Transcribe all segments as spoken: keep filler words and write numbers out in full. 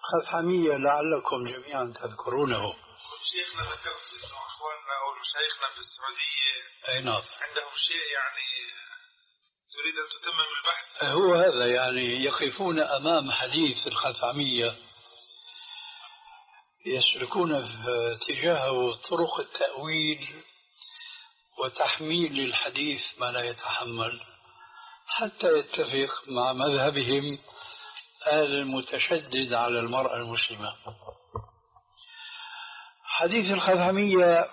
خثعمية لعلكم جميعا تذكرونه. شيخنا ذكرت انه اخواننا او مشايخنا في السعوديه اي نعم عندهم شيء يعني تريد ان تتمم البحث. هو هذا يعني يقفون امام حديث الخثعمية يسلكون في اتجاهه طرق التأويل وتحميل الحديث ما لا يتحمل حتى يتفق مع مذهبهم المتشدد على المرأة المسلمة. حديث الخثعمية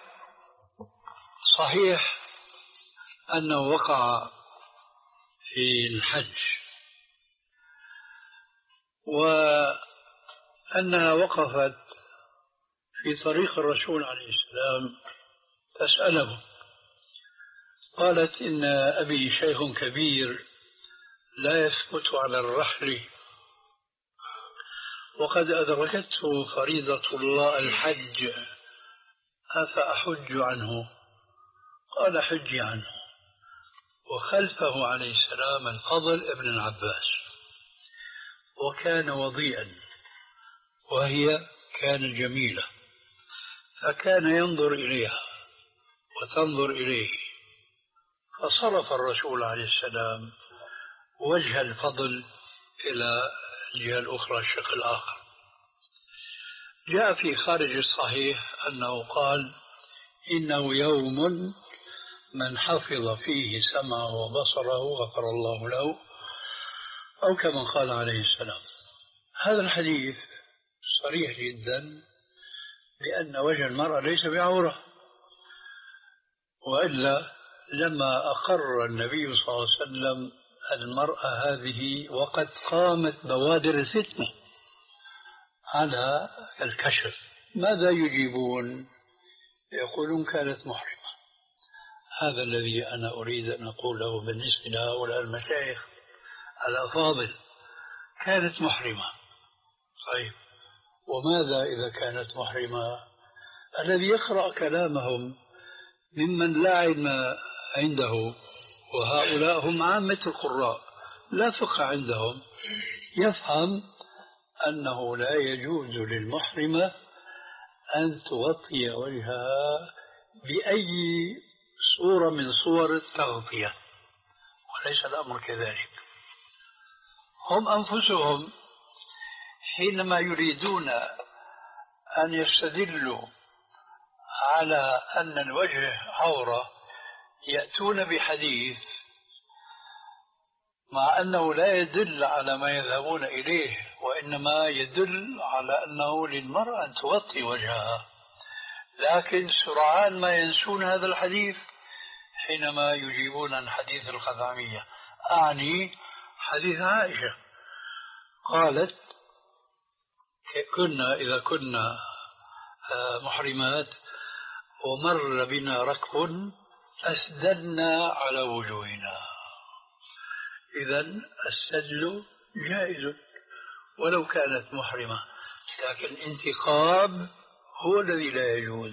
صحيح أنه وقع في الحج وأنها وقفت في طريق الرسول عليه السلام تسأله، قالت إن أبي شيخ كبير لا يثبت على الرحل وقد أدركته فريضة الله الحج أفأحج عنه؟ قال حج عنه. وخلفه عليه السلام الفضل ابن العباس وكان وضيئا وهي كان جميلة فكان ينظر إليها وتنظر إليه، فصرف الرسول عليه السلام وجه الفضل إلى الجهة الأخرى الشق الآخر. جاء في خارج الصحيح أنه قال إنه يوم من حفظ فيه سمعه وبصره غفر الله له، أو كما قال عليه السلام. هذا الحديث صريح جدا بأن وجه المرأة ليس بعورة، وإلا لما أقر النبي صلى الله عليه وسلم المرأة هذه وقد قامت بوادر الفتنة على الكشف، ماذا يجيبون؟ يقولون كانت محرمة. هذا الذي أنا أريد أن أقوله بالنسبة لهؤلاء المشايخ الأفاضل، كانت محرمة. طيب وماذا إذا كانت محرمة؟ الذي يقرأ كلامهم ممن لا علم عنده، وهؤلاء هم عامة القراء لا فقه عندهم، يفهم أنه لا يجوز للمحرمة أن تغطي وجهها بأي صورة من صور التغطية، وليس الأمر كذلك. هم أنفسهم حينما يريدون أن يستدلوا على أن الوجه عورة يأتون بحديث مع أنه لا يدل على ما يذهبون إليه، وإنما يدل على أنه للمرأة أن تغطي وجهها، لكن سرعان ما ينسون هذا الحديث حينما يجيبون عن حديث الخثعمية. أعني حديث عائشة قالت كنا إذا كنا محرمات ومر بنا ركب أسدلنا على وجوهنا. إذن السدل جائز ولو كانت محرمة، لكن الانتقاب هو الذي لا يجوز.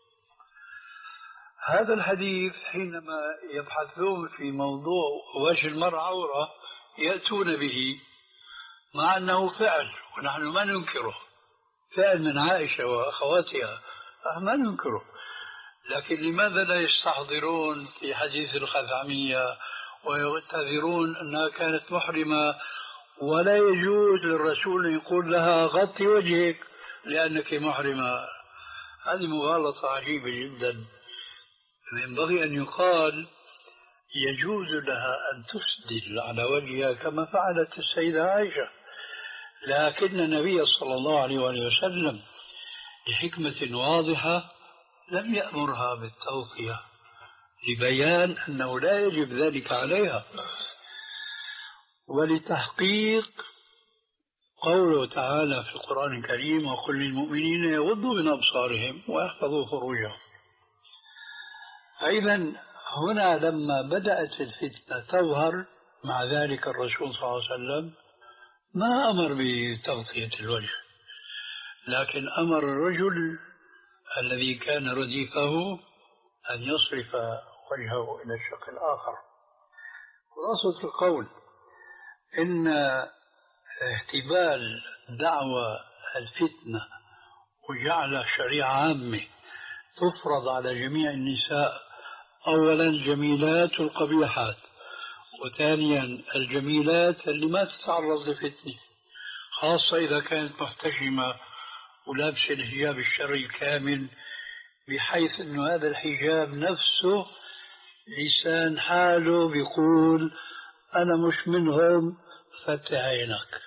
هذا الحديث حينما يبحثون في موضوع وجه المرأة عورة يأتون به مع أنه فعل ونحن ما ننكره، فعل من عائشة وأخواتها ما ننكره، لكن لماذا لا يستحضرون في حديث الخثعمية ويعتذرون أنها كانت محرمة ولا يجوز للرسول أن يقول لها غطي وجهك لأنك محرمة؟ هذه مغالطة عجيبة جدا. ينبغي أن يقال يجوز لها أن تسدل على وجهها كما فعلت السيدة عائشة، لكن النبي صلى الله عليه وسلم لحكمة واضحة لم يأمرها بالتغطية لبيان أنه لا يجب ذلك عليها، ولتحقيق قوله تعالى في القرآن الكريم وقل للمؤمنين يغضوا من أبصارهم ويحفظوا فروجهم. أيضا هنا لما بدأت الفتنة تظهر مع ذلك الرسول صلى الله عليه وسلم ما أمر بتغطية الوجه، لكن أمر الرجل الذي كان رديفه أن يصرف وجهه إلى الشق الآخر. خلاصة القول إن احتمال دعوى الفتنة وجعل شريعة عامة تفرض على جميع النساء، أولا الجميلات والقبيحات، وثانيا الجميلات اللي ما تتعرض لفتنة، خاصة إذا كانت محتشمة ولابسة الحجاب الشرعي الكامل، بحيث أن هذا الحجاب نفسه لسان حاله بيقول أنا مش منهم، فتح عينك.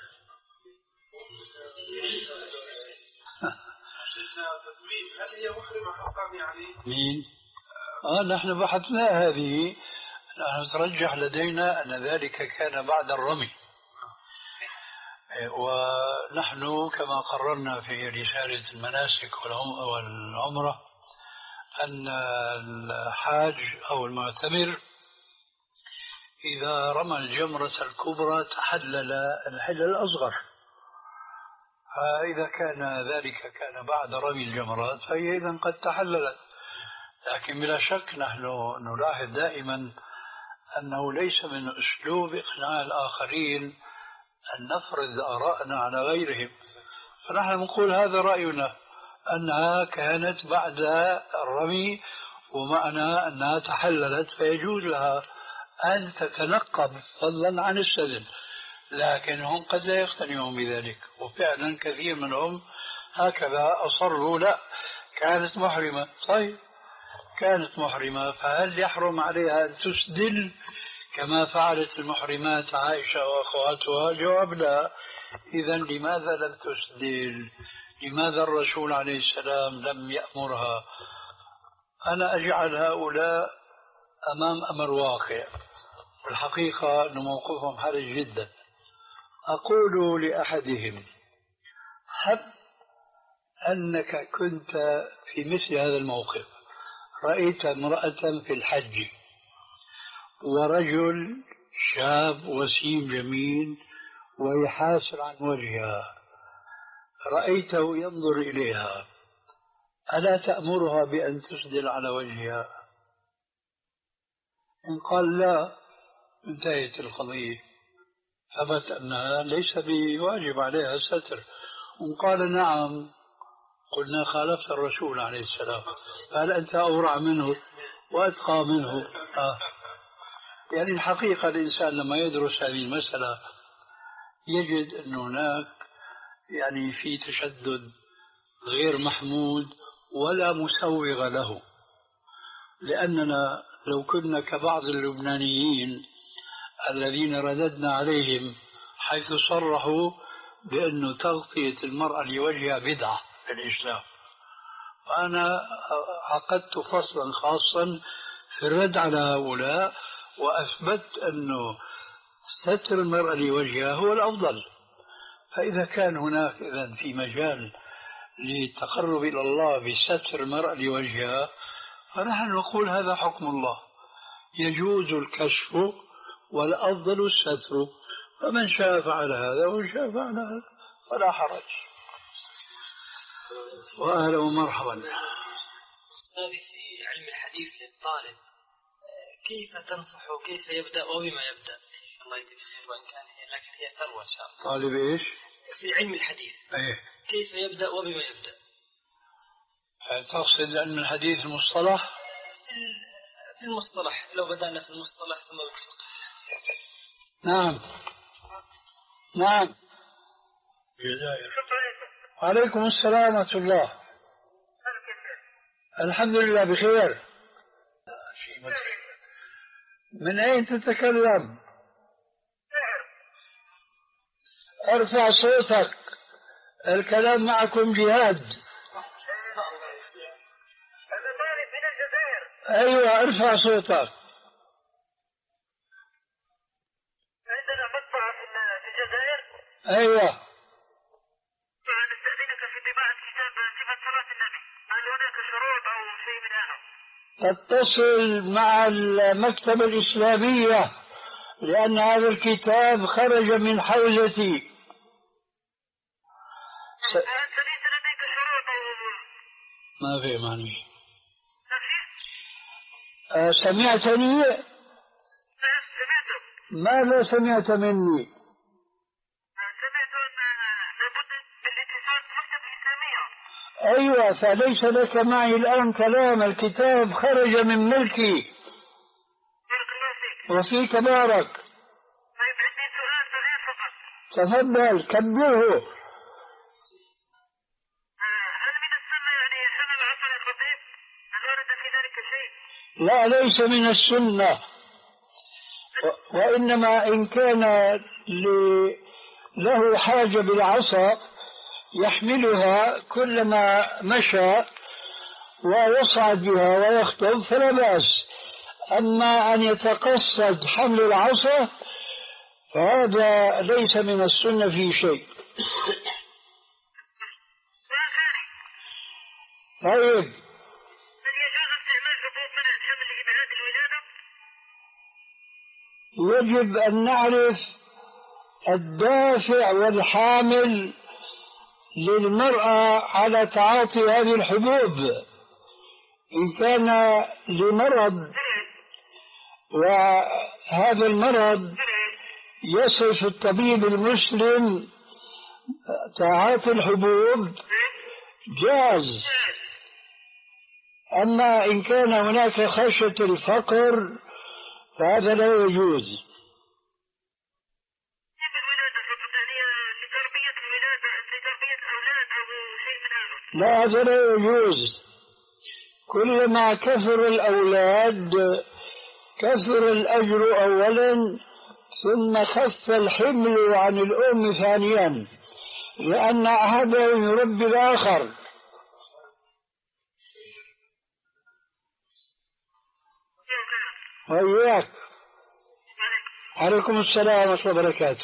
هل هي محرمة حقا يعني؟ مين؟ آه نحن بحثنا هذه، نحن ترجح لدينا أن ذلك كان بعد الرمي، ونحن كما قررنا في رسالة المناسك والعمرة أن الحاج أو المعتمر إذا رمى الجمرة الكبرى تحلل الحل الأصغر، فإذا كان ذلك كان بعد رمي الجمرات فهي إذن قد تحللت. لكن بلا شك نحن نلاحظ دائما أنه ليس من أسلوب إقناع الآخرين أن نفرض آراءنا على غيرهم، فنحن نقول هذا رأينا أنها كانت بعد الرمي، ومعنى أنها تحللت فيجوز لها أن تتنقب فضلا عن السدل، لكن هم قد لا يقتنعون بذلك، وفعلا كثير منهم هكذا أصروا لا كانت محرمة. طيب كانت محرمة، فهل يحرم عليها أن تسدل كما فعلت المحرمات عائشة وأخواتها؟ جواب لا. إذن لماذا لم تسدل؟ لماذا الرسول عليه السلام لم يأمرها؟ أنا أجعل هؤلاء أمام أمر واقع، والحقيقة أن موقفهم حرج جدا. أقول لأحدهم هب أنك كنت في مثل هذا الموقف، رأيت امرأة في الحج ورجل شاب وسيم جميل ويحاسر عن وجهها، رأيته ينظر إليها، ألا تأمرها بأن تسدل على وجهها؟ إن قال لا انتهت القضية، ثبت أنها ليس بواجب عليها الستر. وإن قال نعم قلنا خالفت الرسول عليه السلام، فهل أنت أورع منه وأتقى منه؟ آه. يعني الحقيقة الإنسان لما يدرس هذه المسألة يجد أن هناك يعني في تشدد غير محمود ولا مسوغ له، لأننا لو كنا كبعض اللبنانيين الذين رددنا عليهم حيث صرحوا بأن تغطية المرأة لوجهها بدعة في الإسلام، وأنا عقدت فصلا خاصا في الرد على هؤلاء وأثبت أنه ستر المرأة لوجهها هو الأفضل. فإذا كان هناك إذن في مجال للتقرب إلى الله بستر المرأة لوجهها، فنحن نقول هذا حكم الله، يجوز الكشف والأفضل الستر، فمن شاء فعل هذا ومن شاء فعل هذا فلا حرج. وأهلا ومرحبا. أستاذي في علم الحديث للطالب كيف تنصح وكيف يبدأ وبما يبدأ؟ الله يجزيك خير، وإن كان هي لكن هي ثروة إن شاء الله. طالب إيش؟ في علم الحديث. أيه. كيف يبدأ وبما يبدأ؟ تقصد علم الحديث المصطلح؟ في المصطلح، لو بدأنا في المصطلح ثم بالفقه. نعم نعم. جزائر. وعليكم السلام ورحمة الله. الحمد لله بخير. من أين تتكلم؟ ارفع صوتك، الكلام معكم جهاد. أيوة ارفع صوتك. عندنا مطبعة في الجزائر. أيوة. نستأذنك في طباعة كتاب صفة صلاة النبي، هل هناك شروط أو شيء من هذا؟ تتصل مع المكتبة الإسلامية لأن هذا الكتاب خرج من حوزتي. س... ليس لديك شروط أو ما في معني. أه سمعتني؟ سمعت. ماذا سمعت مني؟ سمعت أن لابد بالاتصال مكتبة إسلامية. أيوة، فليس لك معي الآن كلام، الكتاب خرج من ملكي. بارك الله فيك. وفيك بارك. طيب عندي سؤال صغير فقط. تفضل كبره. هل من السنة يعني حمل عصا الخطيب؟ هل ورد في ذلك شيء؟ لا، ليس من السنة، وإنما إن كان له حاجة بالعصا يحملها كلما مشى ويصعد بها ويخطب فلا بأس. أما أن يتقصد حمل العصا فهذا ليس من السنة في شيء. طيب، هل يجوز استعمال حبوب منع الحمل لإبعاد الولادة؟ يجب أن نعرف الدافع والحامل للمرأة على تعاطي هذه الحبوب. إن كان لمرض وهذا المرض يصف الطبيب المسلم تعاطي الحبوب جاز. أما إن كان هناك خشية الفقر فهذا لا يجوز. لا، هذا لا يجوز. كلما كثر الأولاد كثر الأجر أولا، ثم خف الحمل عن الأم ثانيا، لأن أحدهم يربي الآخر. وإياك. عليكم السلام ورحمة الله وبركاته.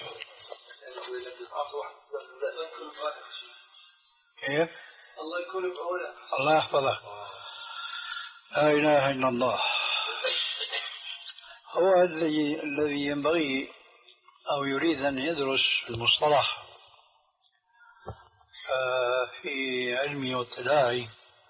كيف؟ الله يكون بعونك. الله يحفظك. لا إله إلا الله. هو الذي الذي ينبغي أو يريد أن يدرس المصطلح في علمي والتداعي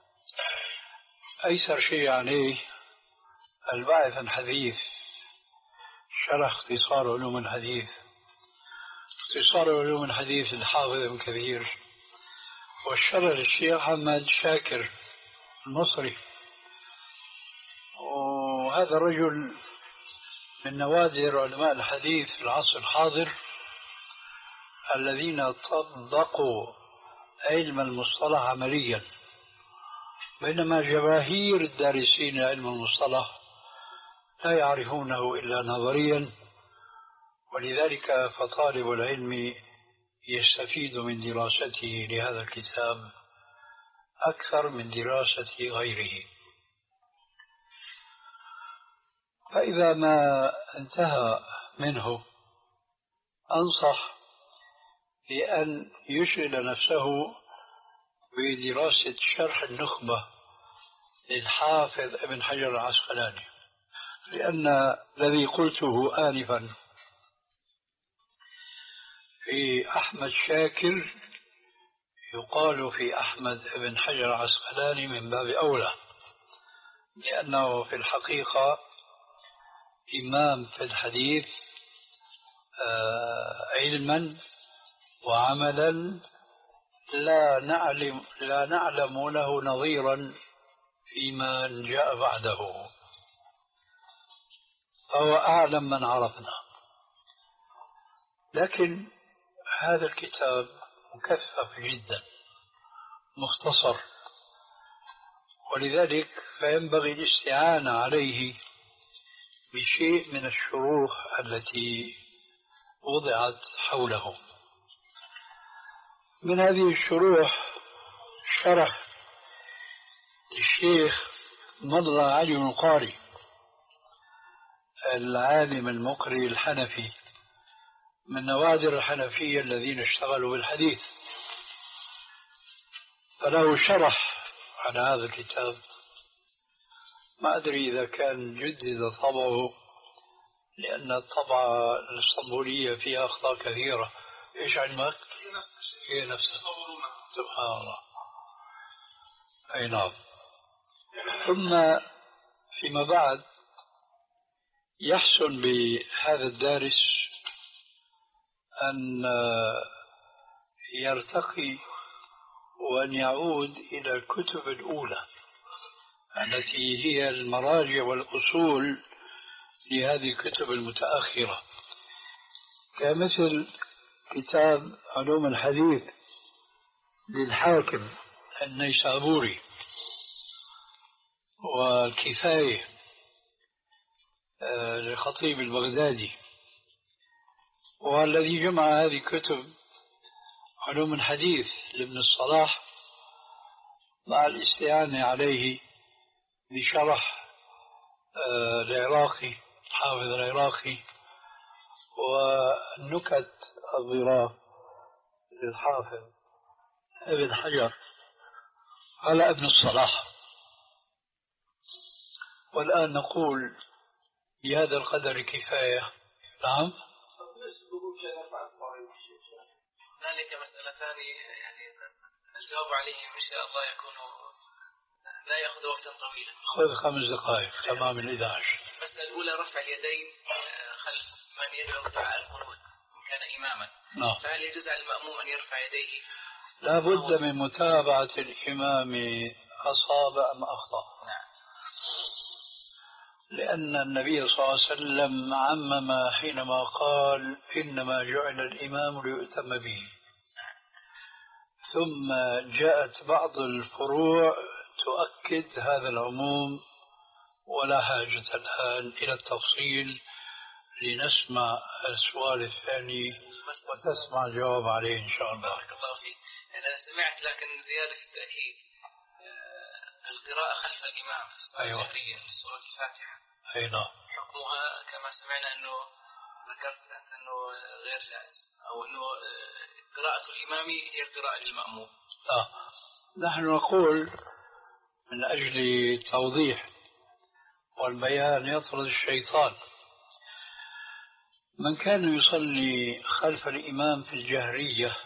أيسر شيء عليه الباحث عن حديث، شرح اختصار علوم الحديث. اختصار علوم الحديث الحافظ ابن كثير، والشرح للشيخ محمد شاكر المصري. وهذا الرجل من نوادر علماء الحديث في العصر الحاضر الذين طبقوا علم المصطلح عمليا، بينما جماهير الدارسين علم المصطلح لا يعرفونه إلا نظريا. ولذلك فطالب العلم يستفيد من دراسته لهذا الكتاب أكثر من دراسة غيره. فإذا ما انتهى منه أنصح بأن يشغل نفسه بدراسة شرح النخبة للحافظ ابن حجر العسقلاني، لأن الذي قلته آنفا في أحمد شاكر يقال في أحمد ابن حجر العسقلاني من باب أولى، لأنه في الحقيقة إمام في الحديث علما وعملا لا نعلم لا نعلم له نظيرا فيما جاء بعده، فهو أعلم من عرفنا. لكن هذا الكتاب مكثف جدا مختصر، ولذلك فينبغي الاستعانة عليه بشيء من الشروح التي وضعت حوله. من هذه الشروح شرح الشيخ مضى علي القاري العالم المقري الحنفي من نوادر الحنفية الذين اشتغلوا بالحديث، فله شرح على هذا الكتاب. ما أدري إذا كان جدد طبعه، لأن الطبعة الاسطنبولية فيها أخطاء كثيرة. إيش علمك؟ هي نفسها. سبحان الله. أي نعم. ثم فيما بعد يحسن بهذا الدارس أن يرتقي وأن يعود إلى الكتب الأولى التي هي المراجع والأصول لهذه الكتب المتأخرة، كمثل كتاب علوم الحديث للحاكم النيسابوري، والكفاية للخطيب البغدادي، والذي جمع هذه الكتب علوم الحديث لابن الصلاح مع الاستعانة عليه بشرح العراقي حافظ العراقي والنكت الظراف للحافظ ابن حجر على ابن الصلاح. والآن نقول بهذا القدر كفاية. نعم. ذلك مسألة ثانية يعني الجواب عليه إن شاء الله يكون لا يأخذ وقتا طويلا. خذ خمس دقائق تمام الإحدى عشر. المسألة الأولى رفع اليدين خلف من يدعو دعاء القنوت إن كان إماما. نعم. فهل يجوز على المأموم أن يرفع يديه؟ لا بد من متابعة الإمام أصاب أم أخطأ. نعم. لأن النبي صلى الله عليه وسلم عمم حينما قال إنما جعل الإمام ليؤتم به، ثم جاءت بعض الفروع تؤكد هذا العموم، ولا حاجة الآن إلى التفصيل لنسمع السؤال الثاني وتسمع الجواب عليه إن شاء الله. بارك الله فيك. أنا سمعت لكن زيادة في التأكيد القراءة خلف الإمام في الصلاة الجهرية في سورة الفاتحة. أي نعم. حكمها كما سمعنا أنه ذكرت أنت أنه غير جائز أو أنه قراءة الإمام هي القراءة للمأموم. آه. نحن نقول من أجل توضيح والبيان يطرد الشيطان. من كان يصلي خلف الإمام في الجهرية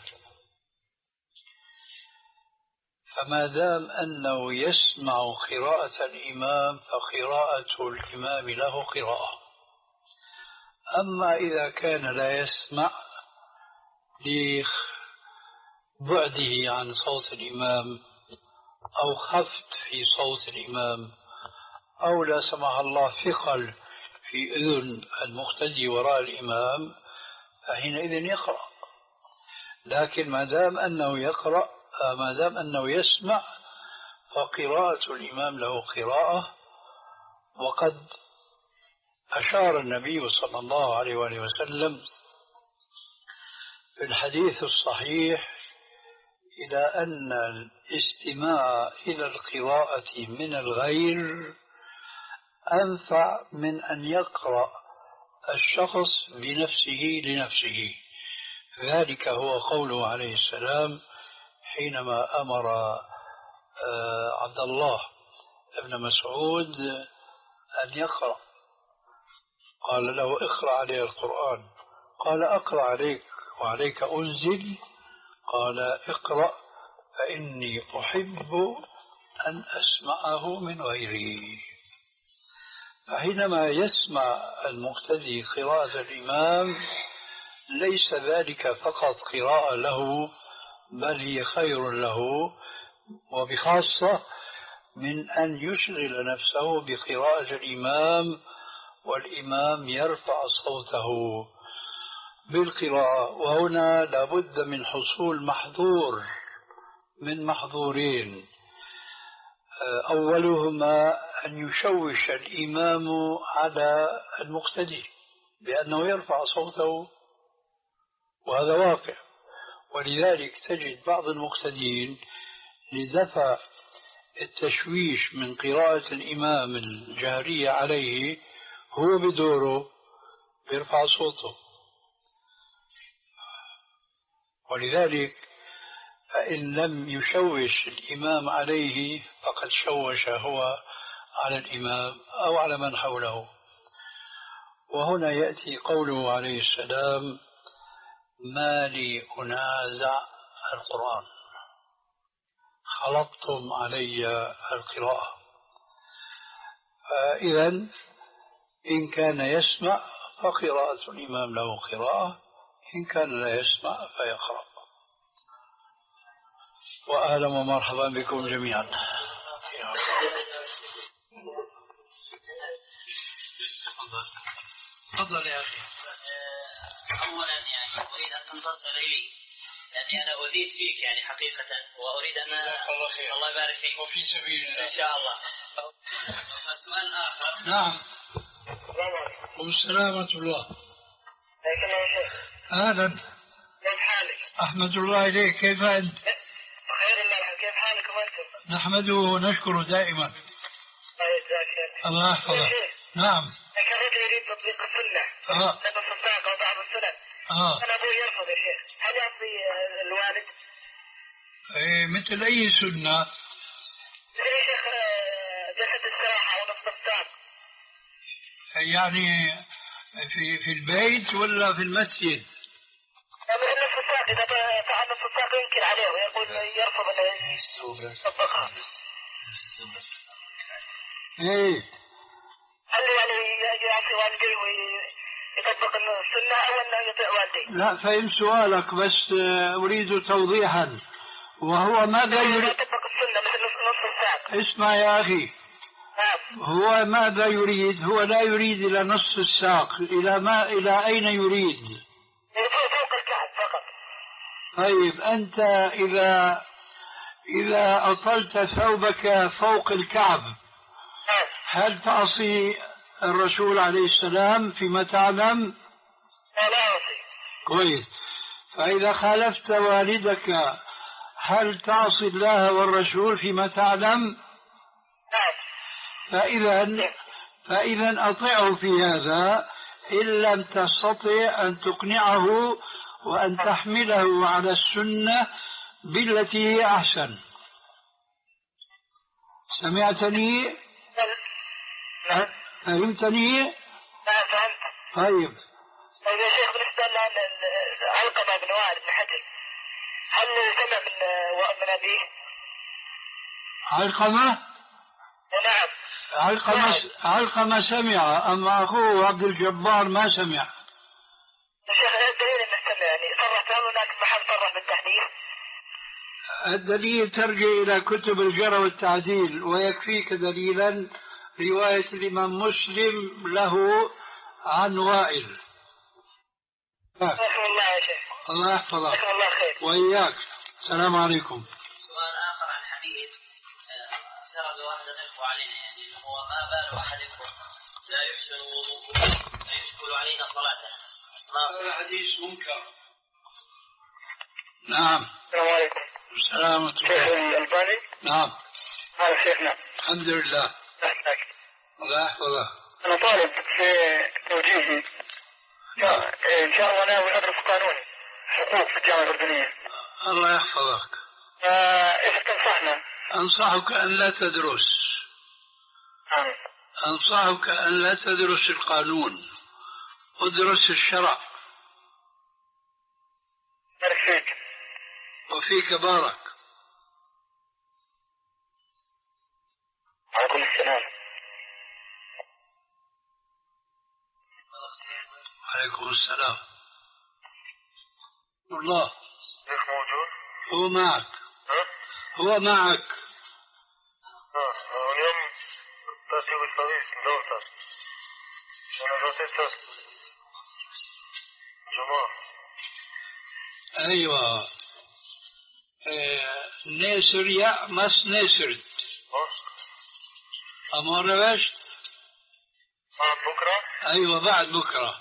فما دام أنه يسمع قراءة الإمام فقراءة الإمام له قراءة. أما إذا كان لا يسمع لبعده عن صوت الإمام أو خفت في صوت الإمام أو لا سمح الله ثقل في أذن المقتدي وراء الإمام فحينئذ يقرأ. لكن ما دام أنه يقرأ ما دام أنه يسمع فقراءة الإمام له قراءة. وقد أشار النبي صلى الله عليه وآله وسلم في الحديث الصحيح إلى أن الاستماع إلى القراءة من الغير أنفع من أن يقرأ الشخص بنفسه لنفسه. ذلك هو قوله عليه السلام حينما أمر عبد الله بن مسعود أن يقرأ، قال له اقرأ عليه القرآن، قال أقرأ عليك وعليك أنزل، قال اقرأ فإني أحب أن أسمعه من غيري. فحينما يسمع المقتدي قراءة الإمام ليس ذلك فقط قراءة له بل هي خير له، وبخاصة من أن يشغل نفسه بقراءة الإمام والإمام يرفع صوته بالقراءة. وهنا لابد من حصول محظور من محظورين، أولهما أن يشوش الإمام على المقتدي بأنه يرفع صوته، وهذا واقع. ولذلك تجد بعض المقتدين لدفع التشويش من قراءة الإمام الجهرية عليه هو بدوره يرفع صوته. ولذلك فإن لم يشوش الإمام عليه فقد شوش هو على الإمام أو على من حوله. وهنا يأتي قوله عليه السلام ما لي أنازع القرآن خلطتم علي القراءة. فإذا إن كان يسمع فقراءة الإمام له قراءة، إن كان لا يسمع فيقرأ. وأهلا ومرحبا بكم جميعا. تفضل يا أخي. أولا يعني أريد أن تنتصر لي لأني أنا أذيت فيك يعني حقيقة وأريد أن الله, الله يبارك فيك وفي سبيل الله إن شاء الله. سؤال آخر. نعم. السلام ورحمة الله. حياك الله يا شيخ. أهلا. كيف حالك؟ أحمد الله إليك، كيف أنت؟ بخير الله، كيف حالكم أنتم؟ نحمده ونشكره دائما. الله يجزاك. الله يحفظك. نعم. لكن الرجل يريد تطبيق السنة. آه. نص الساق أو بعض السنن. آه. أنا أبوي يرفض يا شيخ، هل يعطي الوالد؟ إيه مثل أي سنة؟ مثل يا شيخ جلسة الاستراحة أو نص الساق. يعني في في البيت ولا في المسجد؟ مثل نصف الساق، إذا فعل نصف الساق ينكر عليه ويقول يرفض أن يطبقها. إيه. هل يعني يعطي والديه ويطبق السنة أو أنه يطيع والديه؟ لا، فهم سؤالك بس أريد توضيحا. وهو ماذا يريد؟ يطبق السنة مثل نصف الساق. اسمع يا أخي. هو ماذا يريد؟ هو لا يريد إلى نصف الساق، إلى ما إلى أين يريد؟ فوق الكعب فقط. طيب أنت إذا إذا أطلت ثوبك فوق الكعب هل تعصي الرسول عليه السلام فيما تعلم؟ لا أعصي. كويس. فإذا خالفت والدك هل تعصي الله والرسول فيما تعلم؟ نعم. فإذا فإذا أطيعه في هذا إن لم تستطع أن تقنعه وأن تحمله على السنة بالتي هي أحسن. سمعتني؟ نعم. فهمتني؟ نعم فهمت. طيب. طيب يا شيخ، بالنسبة لعلقمة بن وائل بن حجر، هل سمع من من أبيه؟ علقمة؟ نعم. علقمة علقمة سمع، أما أخوه عبد الجبار ما سمع. يا شيخ الدليل أنه سمع، يعني صرح، هل هناك محل صرح بالتحديث؟ الدليل ترجع إلى كتب الجرح والتعديل، ويكفيك دليلا رواية الإمام مسلم له عن وائل. جزاكم الله يا شيخ. الله يحفظك. جزاكم الله خير. وإياك. السلام عليكم. سؤال آخر عن حديث سرد واحد الإخوة علينا، يعني هو ما بال أحدكم لا يحسن وضوءه فيشكل علينا صلاته. هذا حديث منكر. نعم. السلام عليكم. السلام عليكم. شيخ الألباني؟ نعم. هذا شيخنا. الحمد لله. أهلاك. الله يحفظك. أنا طالب في توجيهي. إن شاء الله ناوي أدرس قانون حقوق في الجامعة الأردنية. الله يحفظك. إيش تنصحنا؟ أنصحك أن لا تدرس. نعم. أنصحك أن لا تدرس القانون، ادرس الشرع. بارك فيك. وفيك بارك. عليكم السلام. عليكم السلام. الله. شيخ موجود؟ هو معك. ها؟ هو معك. اه اليوم تأتي بالطريق دوسة. أنا دوسة جماعة. أيوة. إيه نيسر يا مس نيسرت. أمر باش. بعد بكرة؟ أيوة بعد بكرة.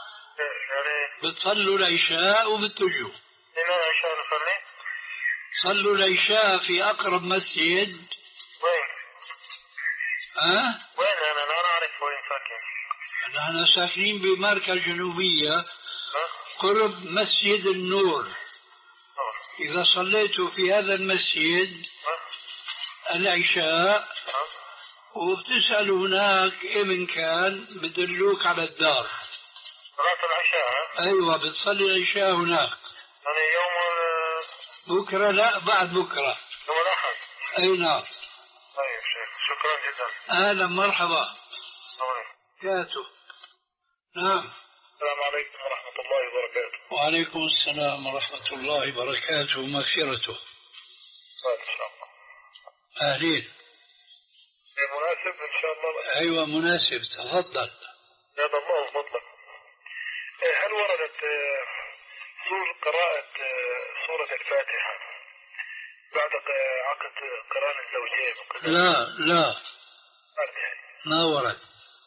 بتصلوا العشاء وبتجوا. لماذا العشاء نصلي؟ صلوا العشاء في أقرب مسجد. وين؟ ها؟ أه؟ وين أنا لا أعرف وين ساكن. نحن ساكنين بماركة جنوبية. أه؟ قرب مسجد النور. أه؟ إذا صليتوا في هذا المسجد أه؟ العشاء أه؟ وبتسألوا هناك إمن كان بدلوك على الدار. صلاة العشاء؟ أيوة بتصلي العشاء هناك. يعني يوم بكرة؟ لا بعد بكرة. يوم الأحد. أي نعم. طيب شيخ شكرا جدا. أهلا مرحبا. كاتو. نعم. السلام عليكم ورحمة الله وبركاته. وعليكم السلام ورحمة الله وبركاته ومغفرته. أهلين. مناسب إن شاء الله. أيوة مناسب، تفضل. زاد الله فضلك. هل وردت سور قراءة سورة الفاتحة بعد عقد قران الزوجين؟ لا لا ما ورد.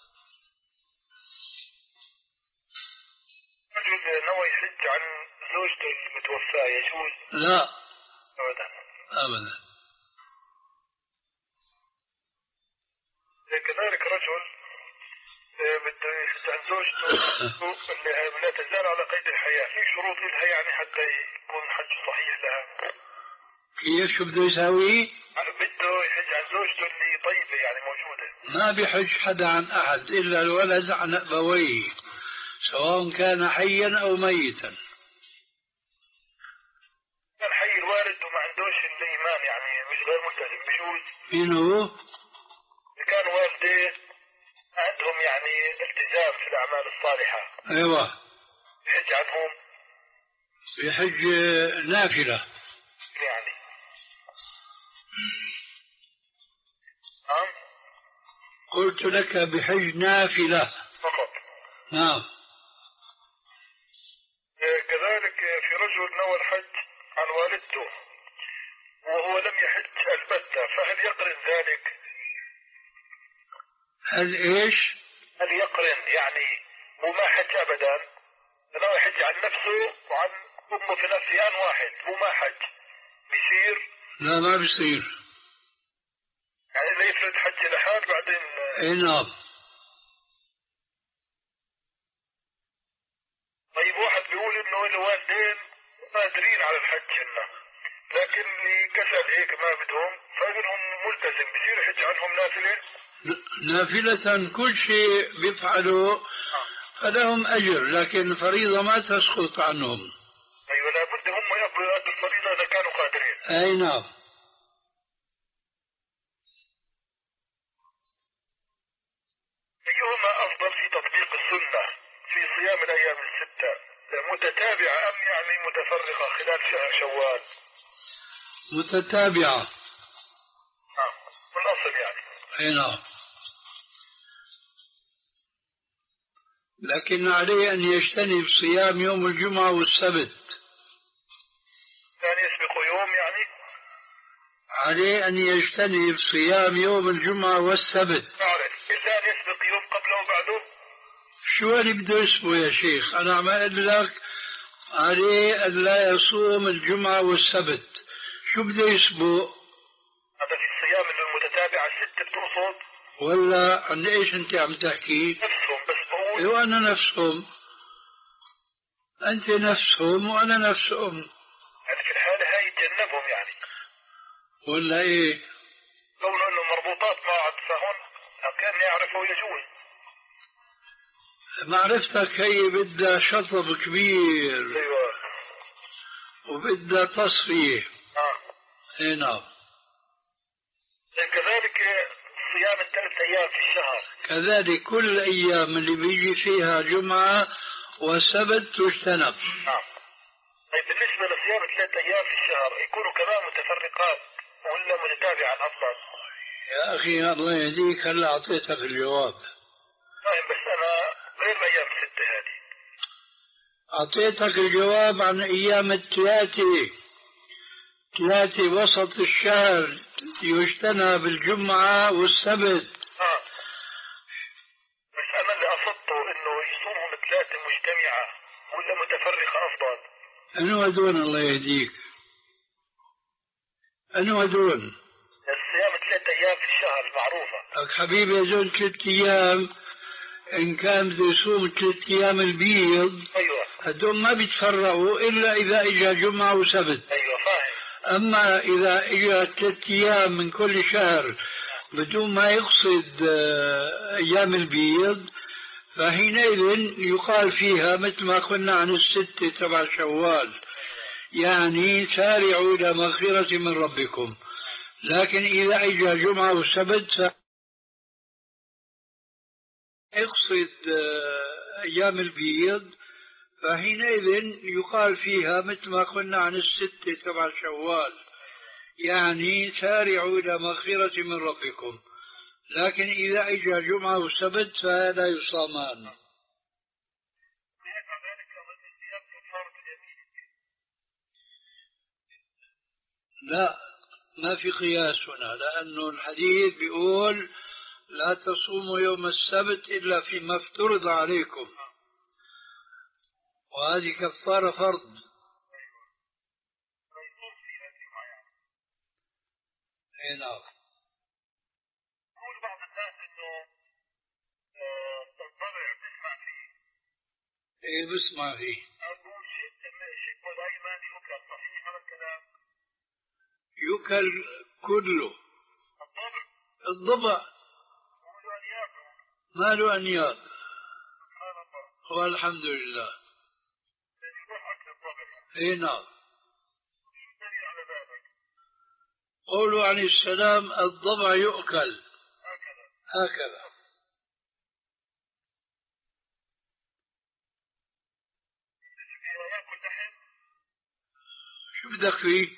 رجل نوى يحج عن زوجته المتوفاة يجوز؟ لا أبدا أبدا. كذلك رجل بده يحج عن زوجته اللي لا تزال على قيد الحياة، في شروط لها يعني حتى يكون حج صحيح لها؟ كيف شو بده يساوي؟ بده يحج عن زوجته اللي طيبة يعني موجودة. ما بيحج حدا عن أحد إلا الولد عن أبويه سواء كان حيا أو ميتا. كان حي الوالد وما عندوش الإيمان يعني مش غير ملتزم بجوز؟ مين هو؟ إذا كان والديه عندهم يعني التزام في الأعمال الصالحة. أيوة. يحج عنهم؟ يحج نافلة يعني. نعم. قلت لك بحج نافلة فقط. نعم. كذلك في رجل نوى الحج عن والدته وهو لم يحج البتة، فهل يقرن ذلك؟ هل ايش؟ هل يقرن يعني مو ما حج ابدا، نوى يحج عن نفسه وعن امه في نفس آن واحد، مو ما حج بيصير؟ لا ما بيصير. يعني اذا يفرض حج لحال بعدين. اي نعم. طيب واحد بيقول انه الوالدين قادرين على الحج هنا لكن لكسل هيك ما بدهم فابنهم ملتزم، بصير يحج عنهم نافله؟ نافلة كل شيء بيفعلوا فلهم أجر، لكن فريضة ما تسقط عنهم. أيوة لابد هم يقضوا الفريضة إذا كانوا قادرين. أي نعم. أيهما أفضل في تطبيق السنة في صيام الأيام الستة، متتابعة أم يعني متفرقة خلال شهر شوال؟ متتابعة. نعم والأصل يعني. أي نعم. لكن عليه أن يجتنب صيام يوم الجمعة والسبت. يعني يسبق يوم يعني؟ عليه أن يجتنب صيام يوم الجمعة والسبت. أعرف، إلا أن يسبق يوم قبله وبعده؟ شو اللي بده يسبق يا شيخ؟ أنا عم أقول لك عليه أن لا يصوم الجمعة والسبت، شو بده يسبق؟ هذا في الصيام المتتابعة الستة بتقصد؟ ولا عن إيش أنت عم تحكي؟ نفسهم بس بقول. أيوة أنا نفسهم. أنت نفسهم وأنا نفسهم. يعني في الحالة هاي يتجنبهم يعني. ولا إيه؟ قولوا إنه مربوطات بعض فهون كان يعرفوا يجوز. معرفتك هي بدها شطب كبير. أيوة. وبدها تصفية. آه. إيه نعم. كذلك صيام الثلاث أيام في الشهر. كذلك كل الأيام اللي بيجي فيها جمعة وسبت تجتنب. نعم. طيب بالنسبة لصيام الثلاث أيام في الشهر يكونوا كمان متفرقات ولا متتابعة أفضل؟ يا أخي الله يهديك هلا أعطيتك الجواب. طيب بس أنا غير الأيام الستة هذه. أعطيتك الجواب عن أيام الثلاثة. ثلاثة وسط الشهر يجتنب الجمعة والسبت. آه. بس أنا اللي قصدته إنه يصومهم ثلاثة مجتمعة ولا متفرقة أفضل؟ أنو هدول الله يهديك؟ أنو هدول؟ الصيام ثلاثة أيام في الشهر معروفة. لك حبيبي هدول ثلاث أيام إن كان بده يصوم ثلاث أيام البيض. أيوة. هدول ما بيتفرقوا إلا إذا إجا جمعة وسبت. أيوة فاهم. أما إذا إجا ثلاث أيام من كل شهر بدون ما يقصد أيام البيض فحينئذ يقال فيها مثل ما قلنا عن الستة تبع شوال يعني سارعوا إلى مغفرة من ربكم. لكن إذا إجا جمعة والسبت ف يقصد أيام البيض فحينئذ يقال فيها مثل ما قلنا عن الستة تبع شوال يعني سارعوا إلى مغفرة من ربكم، لكن إذا إجا جمعة وسبت فلا يصامان. لا، ما في قياس هنا، لأنه الحديث بيقول لا تصوموا يوم السبت إلا فيما افترض عليكم، وهذه كفارة فرض. اي نعم. يقول بعض الناس انه الضبع بيسمع فيه. ايه بسمع فيه. اقول شيء شيء دائما يؤكل، صحيح هذا الكلام؟ يؤكل كله. الضبع. الضبع ما له أنياب. والحمد لله. اي نعم. قولوا عليه السلام الضبع يؤكل هكذا. شو بدك فيه؟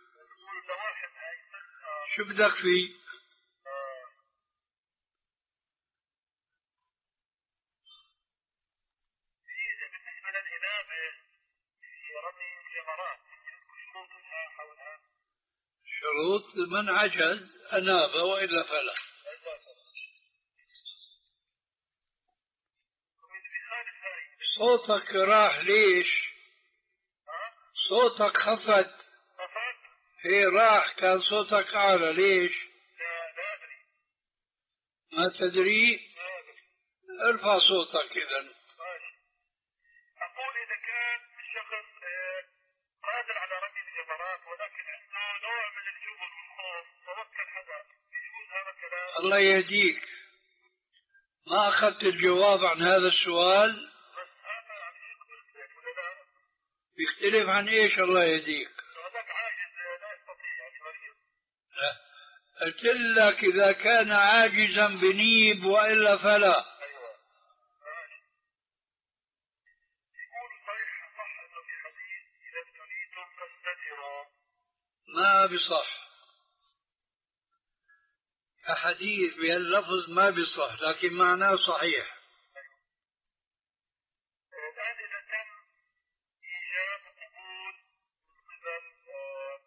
شو بدك فيه؟ شروط من عجز أناب وإلا فلا. صوتك راح ليش؟ صوتك خفت. هي راح، كان صوتك أعلى ليش؟ ما تدري؟ ارفع صوتك إذن. أقول إذا كان الشخص قادر على رمي الجمرات ولكن عنده نوع من الجبن والخوف توكل حدا، يجوز هذا الكلام؟ الله يهديك، ما أخذت الجواب عن هذا السؤال. بس هذا عم يختلف ولا لا؟ بيختلف عن إيش؟ الله يهديك. هذاك عاجز لا يستطيع يعني مريض. لا، قلت لك إذا كان عاجزا بنيب وإلا فلا. ما بصح أحاديث بهاللفظ ما بصح، لكن معناه صحيح. الآن إذا تم إيجاب قبول مثلا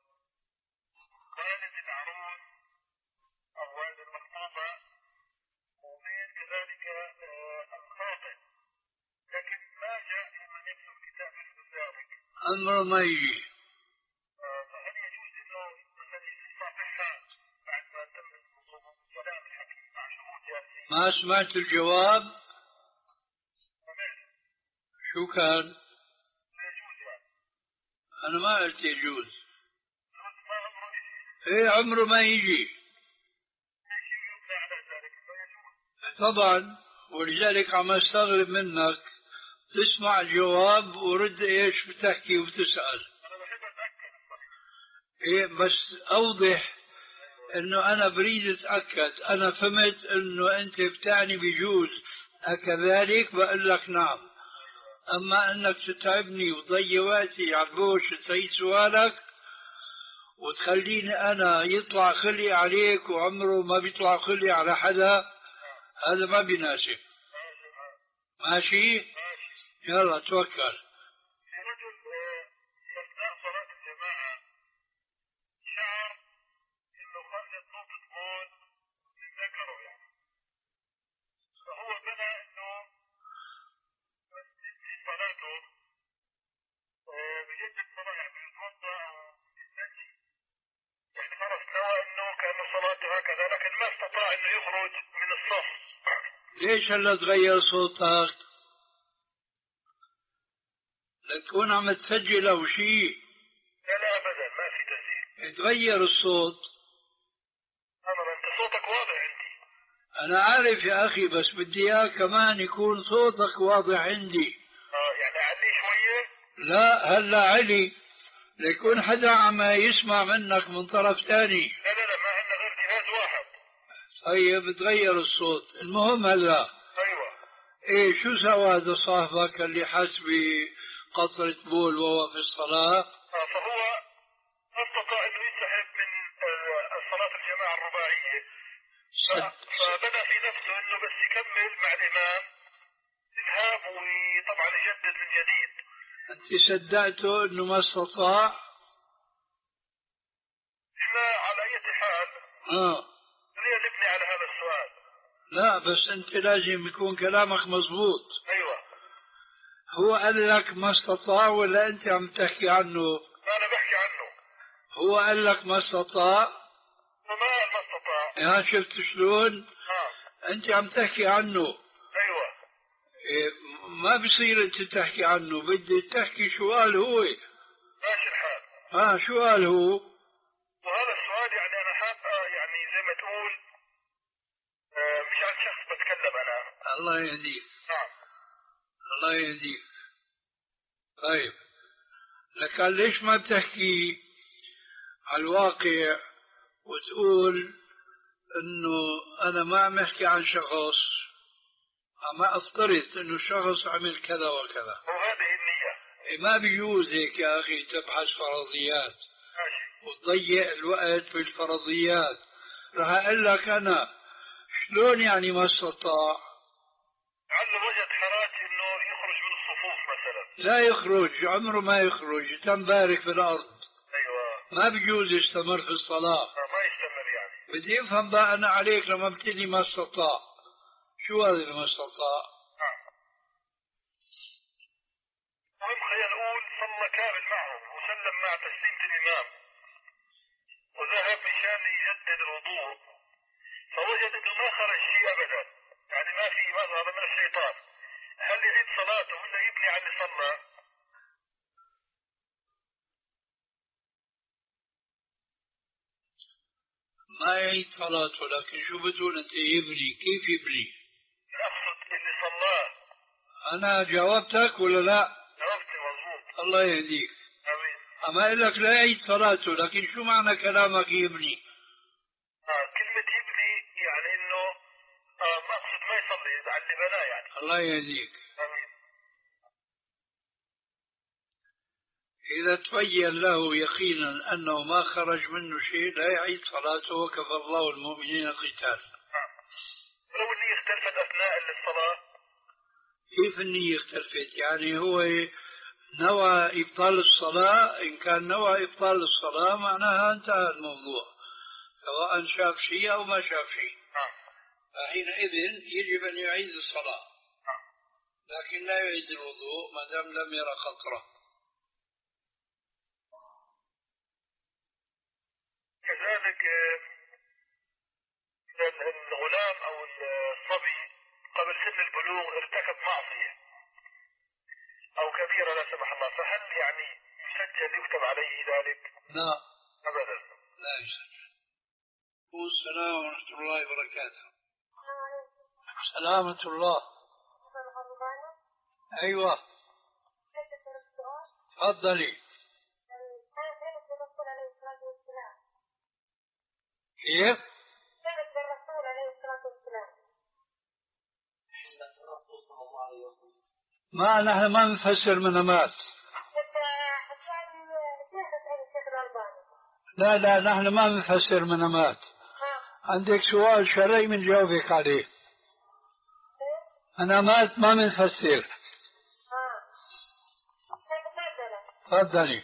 والد العروس أو والد المخطوبة وبين كذلك الخاطب، لكن ما جاء من يكتب كتاب مثل ذلك، أمر ما يجي. ما سمعت الجواب؟ شو كان؟ أنا ما قلت يجوز. إيه عمره ما يجي. طبعا، ولذلك عم استغرب منك تسمع الجواب ورد ايش بتحكي وبتسأل. إيه بس أوضح انه انا بريد اتاكد. انا فهمت انه انت بتعني بجوز، اكذلك؟ بقول لك نعم. اما انك تتعبني وتضيع وقتي على البوش تعيد سؤالك وتخليني انا يطلع خلي عليك وعمره ما بيطلع خلي على حدا، هذا ما بيناسب. ماشي؟ يلا توكل. ليش هلا تغير صوتك؟ لتكون عم تسجل او شيء؟ لا لا ابدا ما في تسجيل. تغير الصوت. انا انت صوتك واضح عندي. انا عارف يا اخي، بس بدي اياك كمان يكون صوتك واضح عندي. اه يعني علي شويه؟ لا هلا علي ليكون حدا عم يسمع منك من طرف ثاني. لا لا لا ما عندنا غير جهاز واحد. طيب تغير الصوت. المهم هلا ايوه ايه شو سوى هذا صاحبك اللي حس بقطرة بول وهو في الصلاة؟ اه فهو استطاع انه ينسحب من صلاة الجماعة الرباعية، فبدأ في نفسه انه بس يكمل مع الامام يذهب وطبعا يجدد من جديد. انت صدقته انه ما استطاع؟ احنا على اي حال اه خلينا نبني على هذا السؤال. لا بس انت لازم يكون كلامك مضبوط. ايوه. هو قال لك ما استطاع ولا انت عم تحكي عنه؟ انا بحكي عنه. هو قال لك ما استطاع؟ وما قال ما استطاع. يا شفت شلون؟ اه انت عم تحكي عنه. ايوه. إيه ما بصير انت تحكي عنه، بدي تحكي شو قال هو. ماشي الحال. اه شو قال هو؟ وهذا السؤال يعني انا حاب يعني زي ما تقول آه مش عن شخص بتكلم انا. الله يهديك. نعم. الله يهديك. طيب لكن ليش ما بتحكي على الواقع وتقول انه انا ما عم احكي عن شخص، عم افترض انه الشخص عمل كذا وكذا. وهذه النية. ما بيجوز هيك يا اخي تبحث فرضيات. ماشي. وتضيع الوقت في الفرضيات. راح اقول لك انا شلون يعني ما استطاع؟ عنده وجد حراج انه يخرج من الصفوف مثلا. لا يخرج، عمره ما يخرج، تم بارك في الارض. ايوه. ما بيجوز يستمر في الصلاة. ما يستمر يعني. بدي افهم بقى انا عليك لما بتقلي ما استطاع. شو هذا اللي ما استطاع؟ نعم. المهم خلينا نقول صلى كامل معهم وسلم مع تسليمة الامام وذهب مشان يجدد الوضوء، فوجد انه ما خرج شيء ابدا، يعني ما في مظهر من الشيطان. هل يعيد صلاته ولا يبني على اللي صلى؟ ما يعيد صلاته، لكن شو بتقول انت يبني؟ كيف يبني؟ اقصد اللي صلاه. انا جاوبتك ولا لا؟ جاوبتني مضبوط. الله يهديك. امين. اما اقول لك لا يعيد صلاته، لكن شو معنى كلامك يبني؟ آه كلمة يبني يعني انه آه ما اقصد ما يصلي على اللي بناه يعني. الله يهديك. امين. إذا تبين له يقينا أنه ما خرج منه شيء لا يعيد صلاته، وكفى الله المؤمنين القتال. آه. لو النية اختلفت أثناء الصلاة؟ كيف النية اختلفت؟ يعني هو نوى إبطال الصلاة، إن كان نوى إبطال الصلاة معناها انتهى الموضوع، سواء شاف شيء أو ما شاف شيء. آه. فحينئذ يجب أن يعيد الصلاة، آه. لكن لا يعيد الوضوء ما دام لم يرى خطرة. كذلك إذا الغلام أو الصبي قبل سن البلوغ ارتكب معصية أو كبيرة لا سمح الله، فهل يعني يسجل يكتب عليه ذلك؟ لا أبدا. لا يسجل. والسلام ورحمة الله وبركاته. سلامة الله. أيوة تفضلي. كيف؟ ثبت بالرسول عليه الصلاة والسلام. ما نحن ما نفسر منامات. لا لا نحن ما نفسر منامات. عندك سؤال شرعي من جاوبك عليه. منامات ما بنفسر. تفضلي.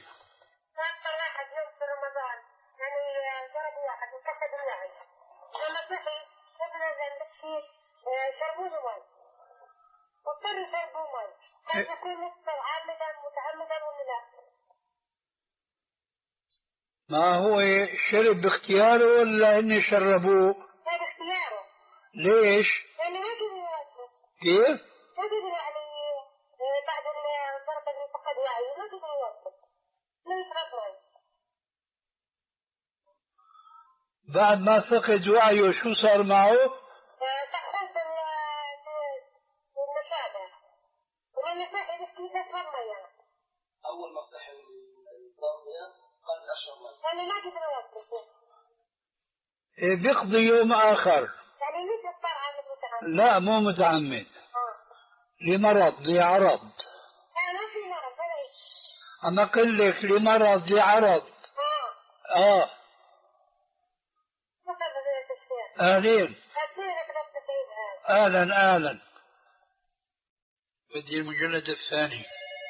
ما هو شرب باختياره ولا هن شربوه؟ لا باختياره. ليش؟ لأنه ما قدر يوقف. كيف؟ ما قدر يعني بعد الضربة اللي فقد وعيه ما قدر يوقف. لا يشرب مي. بعد ما فقد وعيه شو صار معه؟ تأخذ المشابه. ولما صحي بس يشرب مي. أول ما صحي الضربة قال أشرب مي. يعني ما قدر يوقف. بيقضي يوم آخر. يعني ليش يضطر عن المتعمد؟ لا مو متعمد. آه. لمرض لعرض. لا ما في مرض ولا شيء. أما أقول لك لمرض لعرض. آه. آه يا شيخ. أهلين. أدينا ثلاث وتسعين الآن. أهلا أهلا. بدي المجلد الثاني.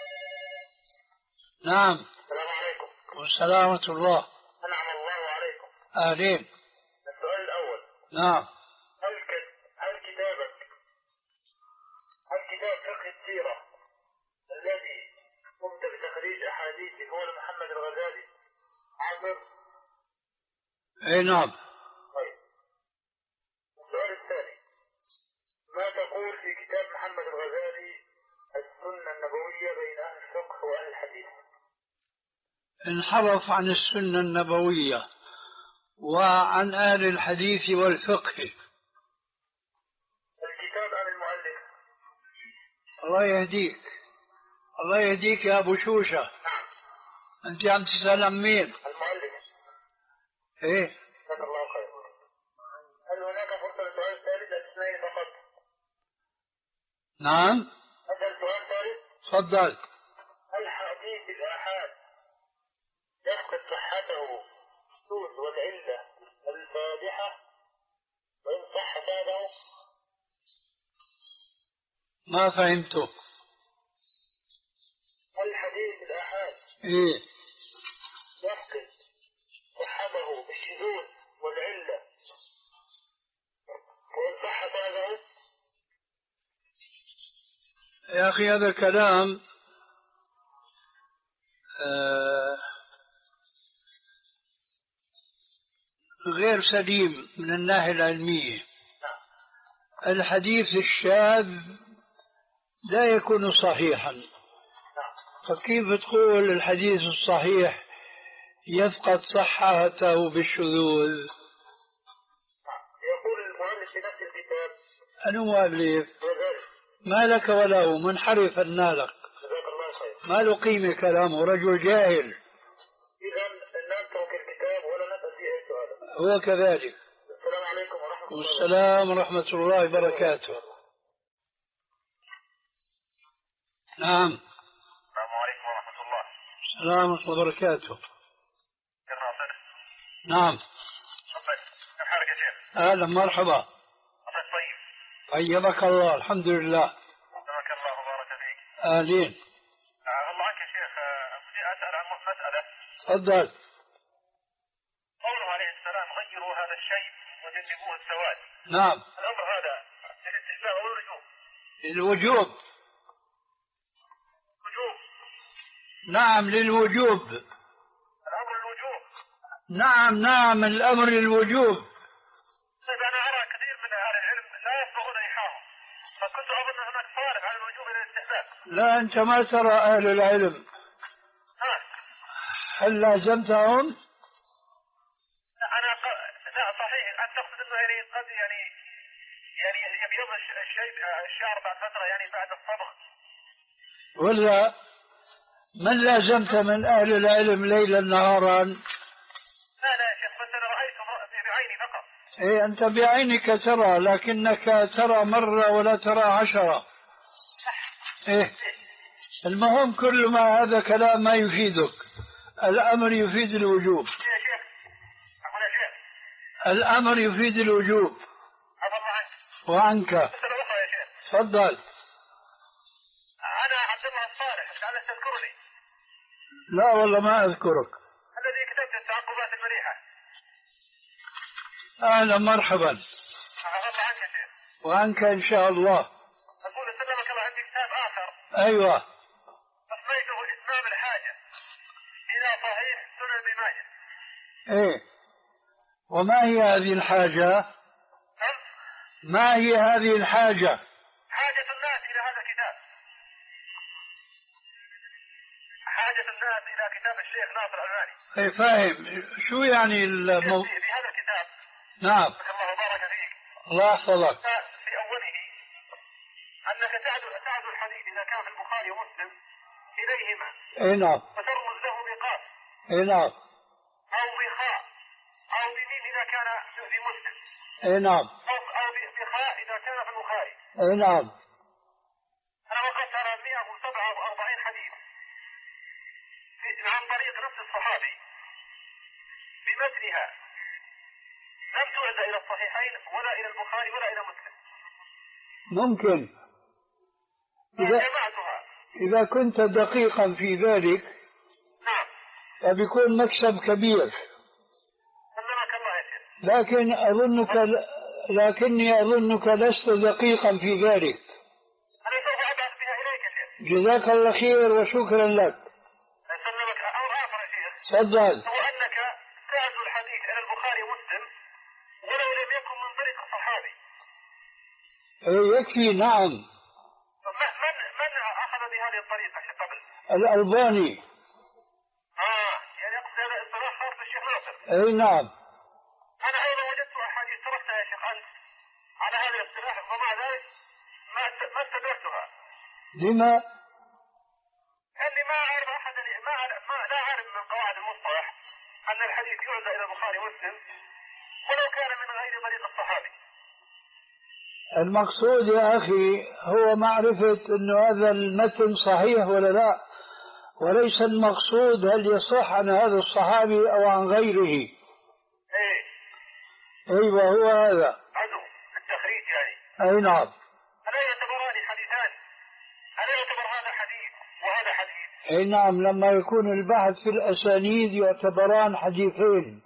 نعم. السلام عليكم. والسلام ورحمة الله. أنعم الله عليكم. أهلين. السؤال الأول. نعم. هل هل كتابك هل كتاب فقه السيرة الذي قمت بتخريج أحاديثه هو لمحمد الغزالي عامر؟ أي نعم. طيب. السؤال الثاني. ما تقول في كتاب محمد الغزالي السنة النبوية بين أهل الفقه وأهل الحديث؟ انحرف عن السنة النبوية وعن أهل الحديث والفقه. الكتاب عن المؤلف. الله يهديك. الله يهديك يا أبو شوشة. نعم. أنت عم تسأل عن مين؟ المؤلف. إيه. جزاك الله خير. هل هناك فرصة لسؤال ثالث اثنين فقط؟ نعم. أسأل سؤال ثالث. تفضل. الحديث الآحاد يفقد صحته الشذوذ والعلة الفادحة وإن صح تابعه؟ ما فهمته. الحديث الآحاد إيه. يفقد صحته بالشذوذ والعلة وإن صح تابعه؟ يا أخي هذا كلام آه غير سليم من الناحية العلمية. الحديث الشاذ لا يكون صحيحا، فكيف تقول الحديث الصحيح يفقد صحته بالشذوذ؟ يقول المؤلف في نفس الكتاب. أنا مؤلف ما لك وله، منحرف النالق. جزاك الله خير. ما له قيمة كلامه، رجل جاهل. إذا نترك الكتاب ولا نسأل فيه أي سؤال. هو كذلك. السلام عليكم ورحمة الله. والسلام ورحمة الله وبركاته. نعم. السلام عليكم ورحمة الله. السلام ورحمة الله وبركاته. كيف ناصر؟ نعم. تفضل. كيف حالك يا شيخ؟ أهلا مرحبا. عساك طيب. طيبك الله الحمد لله. سلامك الله وبارك فيك. أهلين. آه الله عنك يا شيخ. بدي أسأل عن مسألة. تفضل. قوله عليه السلام غيروا هذا الشيء وجنبوه السواد. نعم. الأمر هذا للاستحباب أو الوجوب؟ للوجوب. وجوب. نعم للوجوب. الأمر الوجوب. نعم نعم الأمر للوجوب. طيب أنا أرى كثير من أهل العلم لا يسبغون ريحهم، فكنت أظن هناك صارف على الوجوب إلى الاستحباب. لا أنت ما ترى أهل العلم. ها. هل لازمتهم؟ أنا ق... لا صحيح. أنت تقصد أنه يعني قد يعني يعني يبيض الشيء الشعر بعد فترة يعني بعد الصبغ. ولا من لازمت من أهل العلم ليلا نهارا؟ لا لا يا شيخ، بس أنا رأيت بعيني فقط. إيه أنت بعينك ترى، لكنك ترى مرة ولا ترى عشرة. إيه المهم كل ما هذا كلام ما يفيدك. الأمر يفيد الوجوب. يا شيخ. أقول يا شيخ. الأمر يفيد الوجوب. عفى الله عنك. وعنك. مسألة أخرى يا شيخ. تفضل. أنا عبد الله الصالح، لعلك تذكرني. لا والله ما أذكرك. الذي كتبت التعقبات المريحة. أهلا مرحبا. عفى الله عنك يا شيخ. وعنك إن شاء الله. أقول سلمك الله، عندي كتاب آخر. أيوة. أسميته إتمام الحاجة إلى صحيح سنن ابن ماجه. إيه وما هي هذه الحاجة؟ ما هي هذه الحاجة؟ حاجة الناس إلى هذا الكتاب. حاجة الناس إلى كتاب الشيخ ناصر الألباني. إيه فاهم. شو يعني المو... في هذا الكتاب. نعم. الله بارك فيك. الله يحفظك. في أوله أنك تعدل تعدل الحديث إذا كان في البخاري ومسلم إليهما. إيه نعم. وترمز له بقاف. إيه نعم. أو بخاء أو بميم إذا كان في مسلم. إيه نعم. أو أو بخاء إذا كان في البخاري. إيه نعم. أنا وقفت على مئة وسبعة وأربعين حديث عن طريق نفس الصحابي بمتنها. لم يعزى إلى الصحيحين ولا إلى البخاري ولا إلى مسلم. ممكن إذا, جمعتها. إذا كنت دقيقا في ذلك نعم فبيكون مكسب كبير. سلمك الله يا شيخ. لكن أظنك لكني أظنك لست دقيقا في ذلك. أنا سوف أبعث بها إليك يا شيخ. جزاك الله خير وشكرا لك. سلمك. أمر آخر يا شيخ. تفضل. هو أنك تعزو الحديث إلى البخاري ومسلم ولو لم يكن من طريق الصحابي. يكفي. نعم. من من أخذ بهذه الطريقة شيخ قبل؟ الألباني. آه يعني أقصد هذا اصطلاح خاص بالشيخ ناصر. أي نعم. أنا أيضا وجدت أحاديث تركتها يا شيخ أنت على هذا الاصطلاح ومع ذلك ما ما استدركتها. لما؟ لأني ما أعرف أحدا ما ما لا أعرف من قواعد المصطلح أن الحديث يعزى إلى البخاري ومسلم ولو كان من غير طريق الصحابي. المقصود يا أخي هو معرفة أنه هذا المتن صحيح ولا لا، وليس المقصود هل يصح عن هذا الصحابي أو عن غيره. إيه. أيوة هو هذا. عدو التخريج يعني. أي نعم. ألا يعتبران حديثان؟ ألا يعتبر هذا حديث وهذا حديث؟ أي نعم، لما يكون البحث في الأسانيد يعتبران حديثين.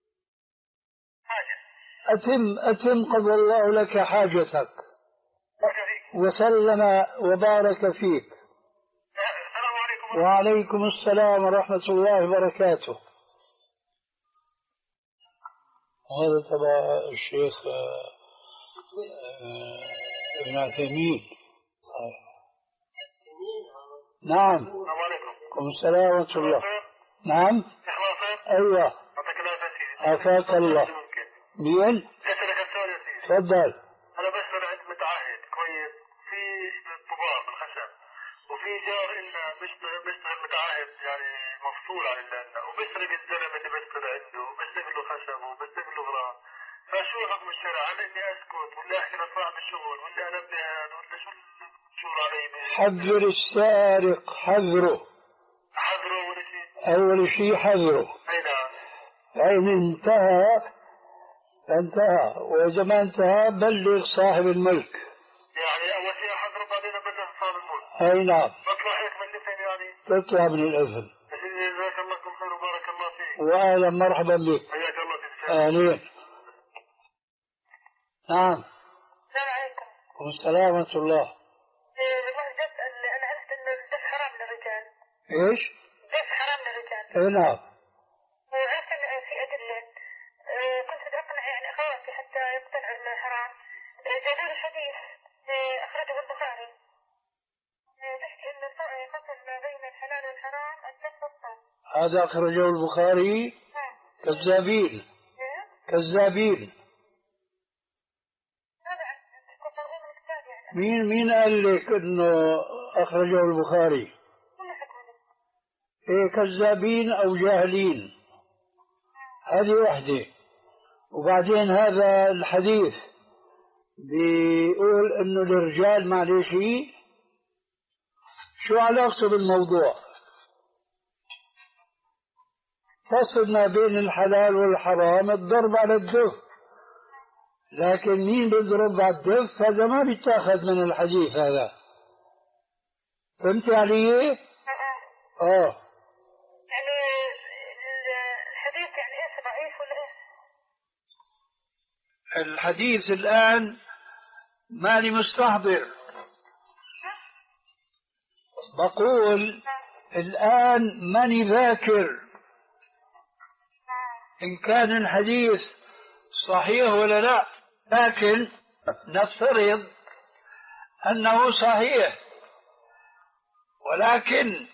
أتم أتم قضى الله لك حاجتك وسلم وبارك فيك. السلام عليكم. وعليكم السلام ورحمة الله وبركاته. هذا تبع الشيخ ابن عثيمين. نعم. السلام عليكم. السلام ورحمة الله. نعم. أيوة. عافاك الله. مين؟ أسألك السؤال يا سيدي. تفضل. أنا بس أنا عندي متعهد كويس في طباق الخشب وفي جار إلا بيشتغل بيشتغل متعهد يعني مفصول عن اللي وبيسرق الزلمة اللي بيشتغل عنده وبيسرق له خشب وبيسرق له غراض. فشو حكم الشرع؟ هل إني أسكت ولا أحكي لصاحب الشغل ولا أنبه هذا ولا شو الشغل علي؟ حذر السارق، حذره. حذره أول شيء. أول شيء حذره. أي نعم. فإن انتهى انتهى، وإذا ما انتهى بلغ صاحب الملك. يعني أول شيء حذره بعدين بلغ صاحب الملك. أي نعم. تطلع هيك من الإثم يعني. تطلع من الإثم. جزاك الله خير وبارك الله فيك. وأهلا مرحبا بك. حياك الله فيك. أهلين. نعم. السلام عليكم. والسلام ورحمة الله. والله بسأل، أنا عرفت إن الدف حرام للرجال. إيش؟ الدف حرام للرجال. إي نعم. وعرفت إن في أدلة. كنت بدي أقنع يعني أخواتي حتى يقتنعوا إنه حرام. جابوا لي حديث أخرجه البخاري. تحكي إن الفصل ما بين الحلال والحرام الدف والصوم. هذا أخرجه البخاري. كذابين. كذابين. مين مين قال لك انه اخرجه البخاري؟ ايه كذابين او جاهلين، هذه وحده. وبعدين هذا الحديث بيقول انه الرجال معلش شو علاقته بالموضوع؟ فصل ما بين الحلال والحرام الضرب على الدف، لكن مين بيضرب على الدف هذا ما بيتاخذ من الحديث هذا. فهمت علي؟ اه. يعني الحديث يعني ايش، ضعيف ولا ايش؟ الحديث الآن ماني مستحضر، بقول الآن ماني ذاكر إن كان الحديث صحيح ولا لا، لكن نفترض أنه صحيح، ولكن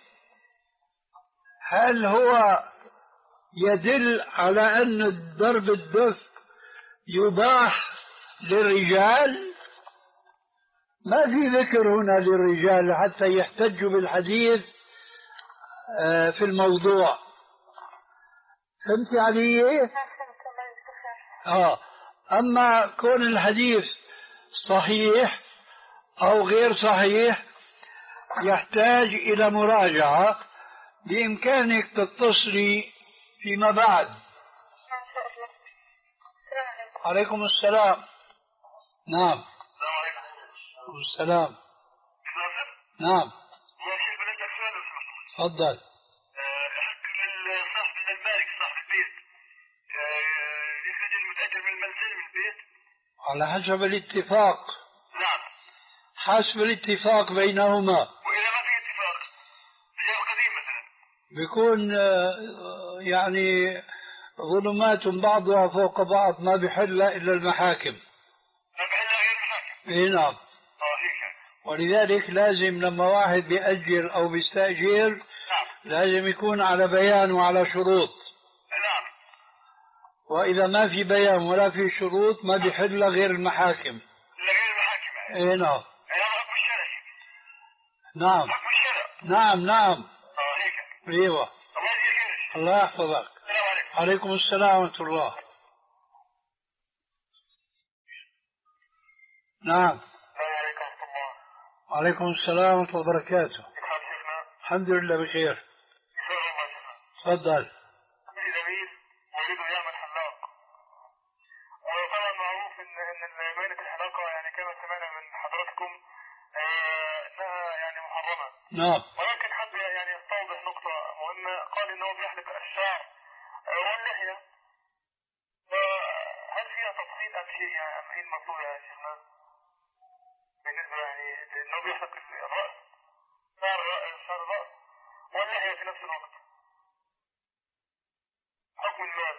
هل هو يدل على أن ضرب الدف يباح للرجال؟ ما في ذكر هنا للرجال حتى يحتجوا بالحديث في الموضوع. فهمت علي؟ آه. أما كون الحديث صحيح أو غير صحيح يحتاج إلى مراجعة، بإمكانك تتصلي فيما بعد. عليكم السلام. نعم. السلام عليكم. السلام. نعم. يا شيخ بدي اسالك سؤال لو سمحت. تفضل. يحق للصاحب من المالك صاحب البيت يخرج المتاجر من المنزل من البيت؟ على حسب الاتفاق. نعم. حسب الاتفاق بينهما. واذا ما في اتفاق رجال قديم مثلا بيكون يعني ظلمات بعضها فوق بعض ما بحل الا المحاكم. ما بحل غير المحاكم. اي نعم. اه هيك. ولذلك لازم لما واحد بيأجر او بيستأجر نعم. لازم يكون على بيان وعلى شروط. نعم. واذا ما في بيان ولا في شروط ما بحل غير المحاكم. غير المحاكم. اي نعم. هذا حكم الشرع. نعم. حكم الشرع. نعم نعم. اه هيك. ايوه. الله يجزيك. الله يحفظك. السلام عليكم. عليكم السلام ورحمة الله. نعم. السلام عليكم ورحمة الله. وعليكم السلام ورحمة الله وبركاته. كيف حال شيخنا؟ الحمد لله بخير. بخير والله شيخنا. تفضل. عندي زميل ولده يعمل حلاق. وطبعا معروف ان ان مهنة الحلاقة يعني كما سمعنا من حضراتكم آه انها يعني محرمة. نعم. ولكن حب يعني يستوضح نقطة مهمة، قال انه بيحلق الشعر واللحية. فهل فيها تفصيل ام شيء يعني ام ايه الموضوع يا شيخنا؟ بالنسبة يعني انه بيحلق الرأس شعر شعر الرأس واللحية في نفس الوقت. حكم المال.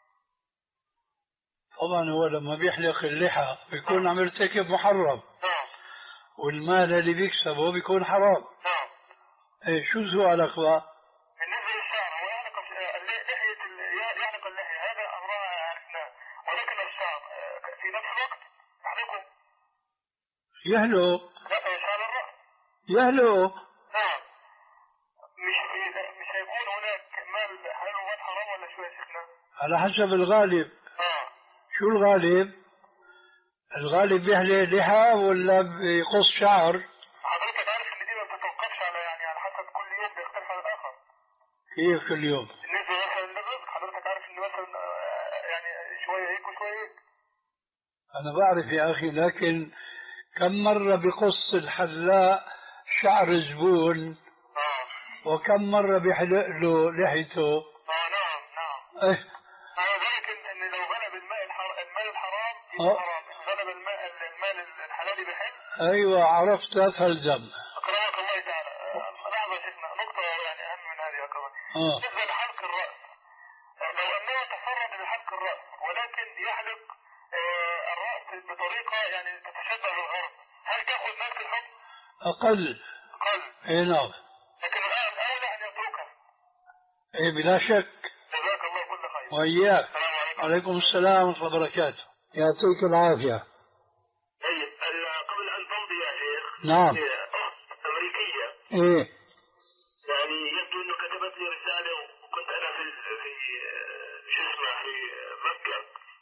طبعا هو لما بيحلق اللحى بيكون عم يرتكب محرم. نعم. والمال اللي بيكسبه بيكون حرام. نعم. ايه شو سؤالك بقى؟ بالنسبة للشعر هو يحلق لحية يحلق اللحية هذا أمرها عرفناه، ولكن الشعر في نفس الوقت يحلقه. يهلو. لا شعر الرأس. يهلو. نعم. مش مش هيكون هناك مال حلال ومال حرام ولا شو يا شيخنا؟ على حسب الغالب. اه. شو الغالب؟ الغالب بيحلق لحى ولا بيقص شعر؟ حضرتك عارف ان دي ما بتتوقفش على يعني على حسب كل يوم بيختلف عن الاخر. كيف كل يوم؟ بالنسبة مثلا للرزق حضرتك عارف ان مثلا يعني شوية هيك وشوية هيك. أنا بعرف يا أخي، لكن كم مرة بقص الحلاق شعر زبون اه. وكم مرة بيحلق له لحيته. اه نعم نعم. ايه. اه ولكن ان لو غلب الماء الحر... المال الحرام اه. حرام، غلب الماء المال الحلال بحل. ايوه عرفت فالزم. اكرمك الله تعالى. لحظة شيخنا نقطة يعني اهم من هذه كمان. اه. بالنسبة لحلق الرأس لو انه تفرد بحلق الرأس ولكن يحلق آه الرأس بطريقة يعني تتشبه بالغرب، هل تأخذ نفس الحكم؟ اقل. اقل. اي نعم. لكن الآن الأولى أن يتركها. ايه بلا شك. جزاك الله كل خير. وإياك. السلام عليكم. عليكم السلام ورحمة الله وبركاته. يعطيك العافية. طيب قبل أن تمضي يا شيخ. نعم. أخت أمريكية. ايه. يعني يبدو إنه كتبت لي رسالة وكنت أنا في في شو اسمه في مكة،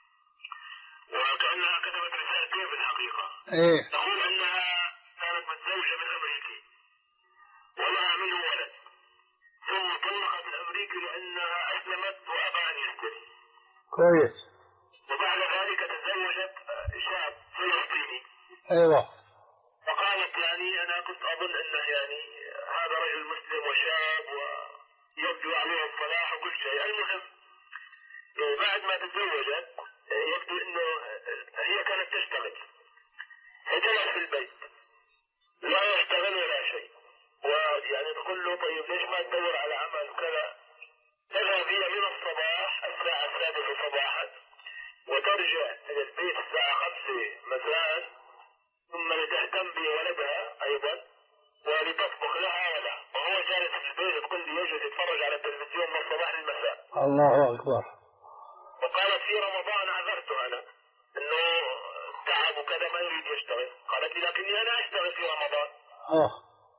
وكأنها كتبت رسالتين في الحقيقة. ايه. تقول أنها كانت متزوجة من أمريكي ولها منه ولد، ثم طلقت الأمريكي لأنها أسلمت وأبى أن يسلم. كويس. وبعد ذلك تزوجت شاب فلسطيني. ايوه. فقالت يعني أنا كنت أظن أنه يعني هذا رجل مسلم وشاب ويبدو عليه الصلاح وكل شيء. المهم بعد ما تزوجت يبدو أنه هي كانت تشتغل، فجلس في البيت لا يشتغل ولا شيء، ويعني تقول له طيب ليش ما تدور على عمل كذا؟ تذهب هي من الصباح الساعة السادسة صباحا وترجع إلى البيت الساعة خمسة مساء، ثم لتهتم بولدها أيضا ولتطبخ لها ولا، وهو جالس في البيت تقول لي يجلس يتفرج على التلفزيون من الصباح للمساء. الله أكبر. وقالت في رمضان عذرته أنا إنه تعب وكذا ما يريد يشتغل، قالت لي لكني أنا أشتغل في رمضان. اه.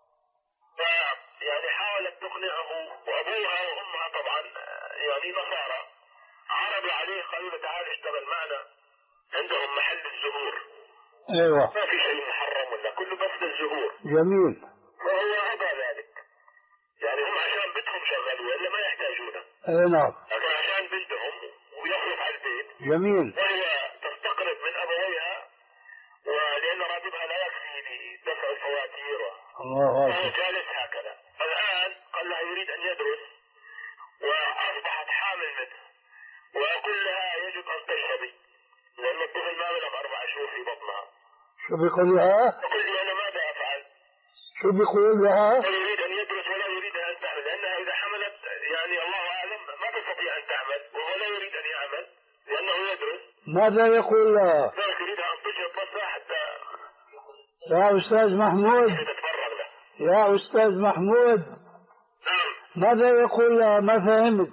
يعني حاولت تقنعه، وأبوها وأمها طبعا يعني نصارى عرضوا عليه قالوا له تعال اشتغل معنا، عندهم محل الزهور. ايوه. ما في شيء محرم ولا كله بس الزهور. جميل. فهو أبى ذلك، يعني هم عشان بنتهم شغلوا ولا ما يحتاجونه. اي نعم. لكن عشان بنتهم ويخلص على البيت جميل. وهي تستقرض من أبويها ولأن راتبها لا يكفي لدفع الفواتير، الله فهو أكبر. جالس هكذا. الآن قال لها يريد أن يدرس وأصبحت حامل منه، وأقول لها يجب أن تشربي لأن الطفل ما بلغ أربع شهور في بطنها. شو بيقول لها؟ تقول لي أنا ماذا أفعل؟ شو بيقول لها؟ يريد أن يدرس ولا يريد أن تعمل، لأنها إذا حملت يعني الله أعلم ما تستطيع أن تعمل، وهو لا يريد أن يعمل لأنه يدرس. ماذا يقول لها؟ يريد أن تشرب بس حتى يا أستاذ محمود، تتفرغ له. يا أستاذ محمود، نعم. ماذا يقول لها؟ ما فهمت.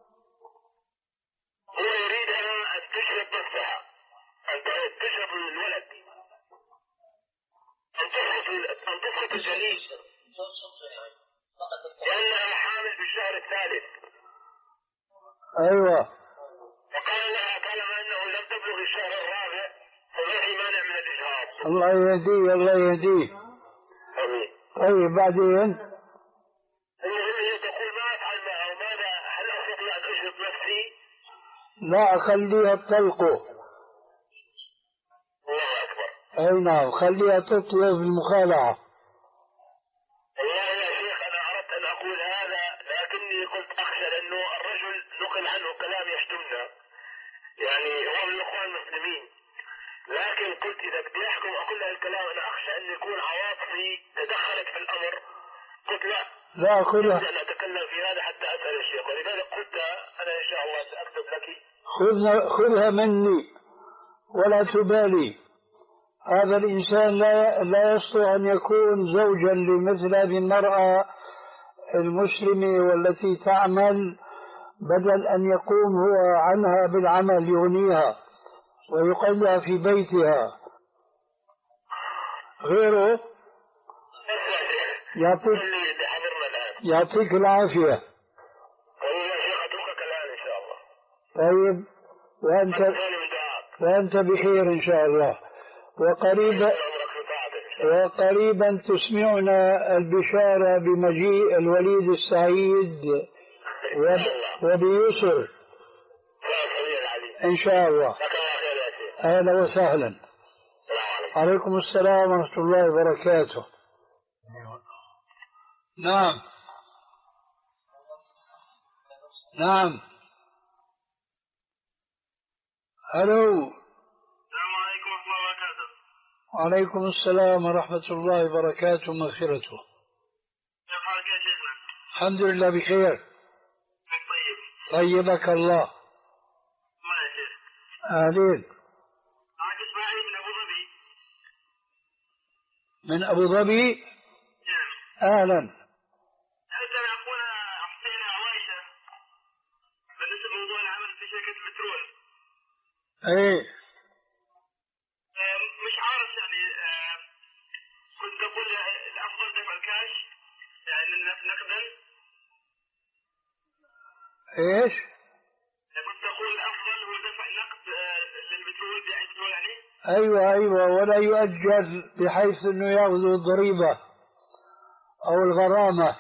هو يريد أن تشرب نفسها، أن تشرب الولد، أن تسقط أن تسقط الجنين، لأنها حامل بالشهر الثالث. أيوة. وقال لها طالما أنه لم تبلغ الشهر الرابع فما في مانع من الإجهاض. الله يهديه، الله يهديه. آمين. طيب بعدين؟ المهم هي تقول ما أفعل معه، ماذا هل أستطيع أن أشرب نفسي؟ لا، خليها تطلقه. الله أكبر. أي نعم، خليها تطلب المخالعة. والله يا شيخ أنا أردت أن أقول هذا لكني قلت أخشى لأنه الرجل نقل عنه كلام يشتمنا، يعني هو من الإخوان المسلمين، لكن قلت إذا بدي أحكم أقول له الكلام أنا أخشى أن يكون عواطفي تدخلت في الأمر. قلت لا لا، خذها أن أتكلم في هذا حتى أسأل الشيخ، ولذلك قلت أنا إن شاء الله سأكتب لك. خذها خذها مني ولا تبالي. هذا الإنسان لا لا يستطيع أن يكون زوجا لمثل هذه المرأة المسلمة والتي تعمل، بدل أن يقوم هو عنها بالعمل يغنيها ويقلها في بيتها. غيره يعطيك يعطيك العافية. طيب، وأنت وأنت بخير إن شاء الله. وقريبا وقريبا تسمعنا البشارة بمجيء الوليد السعيد وبيسر إن شاء الله. أهلا وسهلا. عليكم السلام ورحمة الله وبركاته. نعم نعم. ألو. السلام عليكم ورحمة الله وبركاته. وعليكم السلام ورحمة الله وبركاته ومغفرته. كيف حالك يا شيخنا؟ الحمد لله بخير. طيب. طيبك الله. ما يا شيخ. أهلين. معك إسماعيل من أبو ظبي. من أبو ظبي؟ نعم. أهلا. حتى أخونا حسين عوايشة بالنسبة لموضوع العمل في شركة البترول. ايه مش عارف يعني كنت اقول الافضل دفع الكاش يعني نقدا. ايش؟ كنت اقول الافضل هو دفع نقد للبترول بيع يعني. ايوه ايوه، ولا يؤجل بحيث انه ياخذوا الضريبه او الغرامه.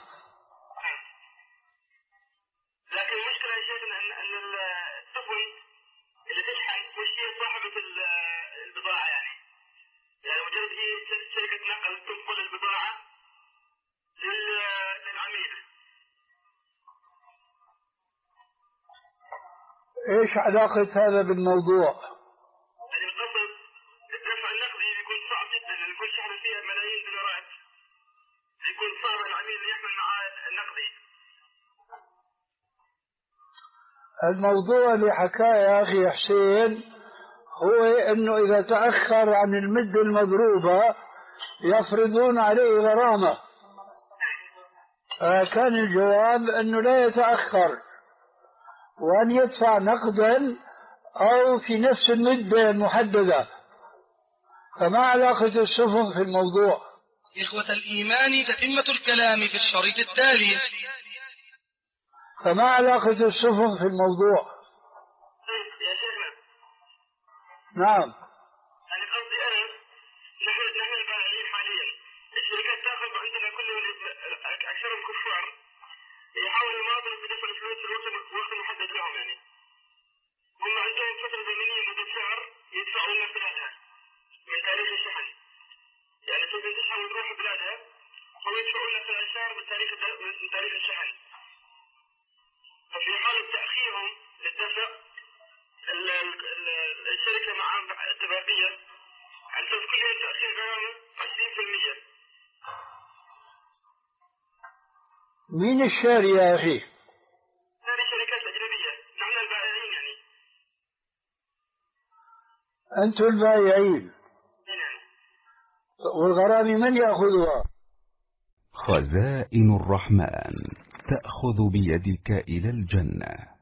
لكن المشكله يا شيخ ان ان السفن اللي تشحن مش هي صاحبة البضاعة يعني يعني مجرد هي شركة نقل تنقل البضاعة للعميل. ايش علاقة هذا بالموضوع؟ يعني القصد الدفع النقدي بيكون صعب جدا لأن كل شحنة فيها ملايين دولارات، بيكون صعب العميل يحمل معاه النقدي. الموضوع اللي حكاه يا أخي حسين هو أنه إذا تأخر عن المدة المضروبة يفرضون عليه غرامة، فكان الجواب أنه لا يتأخر وأن يدفع نقدا أو في نفس المدة المحددة. فما علاقة السفن في الموضوع؟ إخوة الإيمان تتمة الكلام في الشريط التالي. فما علاقة السفن في الموضوع؟ يا شيخنا. نعم. يعني قصدي أنا نحن نحن البائعين حاليا الشركات تأخذ عندنا كلهم أكثرهم كفار يحاولوا يماطلوا بدفع الفلوس في الوقت محدد لهم يعني. هم عندهم فترة وتروح بلادها ويدفعوا لك العشار من تاريخ من تاريخ الشحن. ففي حالة تأخيرهم للدفع الشركة مع اتفاقية على كل يوم تأخير غرامة عشرين بالمئة. مين الشاري يا أخي؟ هذه شركات أجنبية، نحن البائعين يعني. أنتم البائعين. نعم. والغرامة من يأخذها؟ خزائن الرحمن تأخذ بيدك إلى الجنة.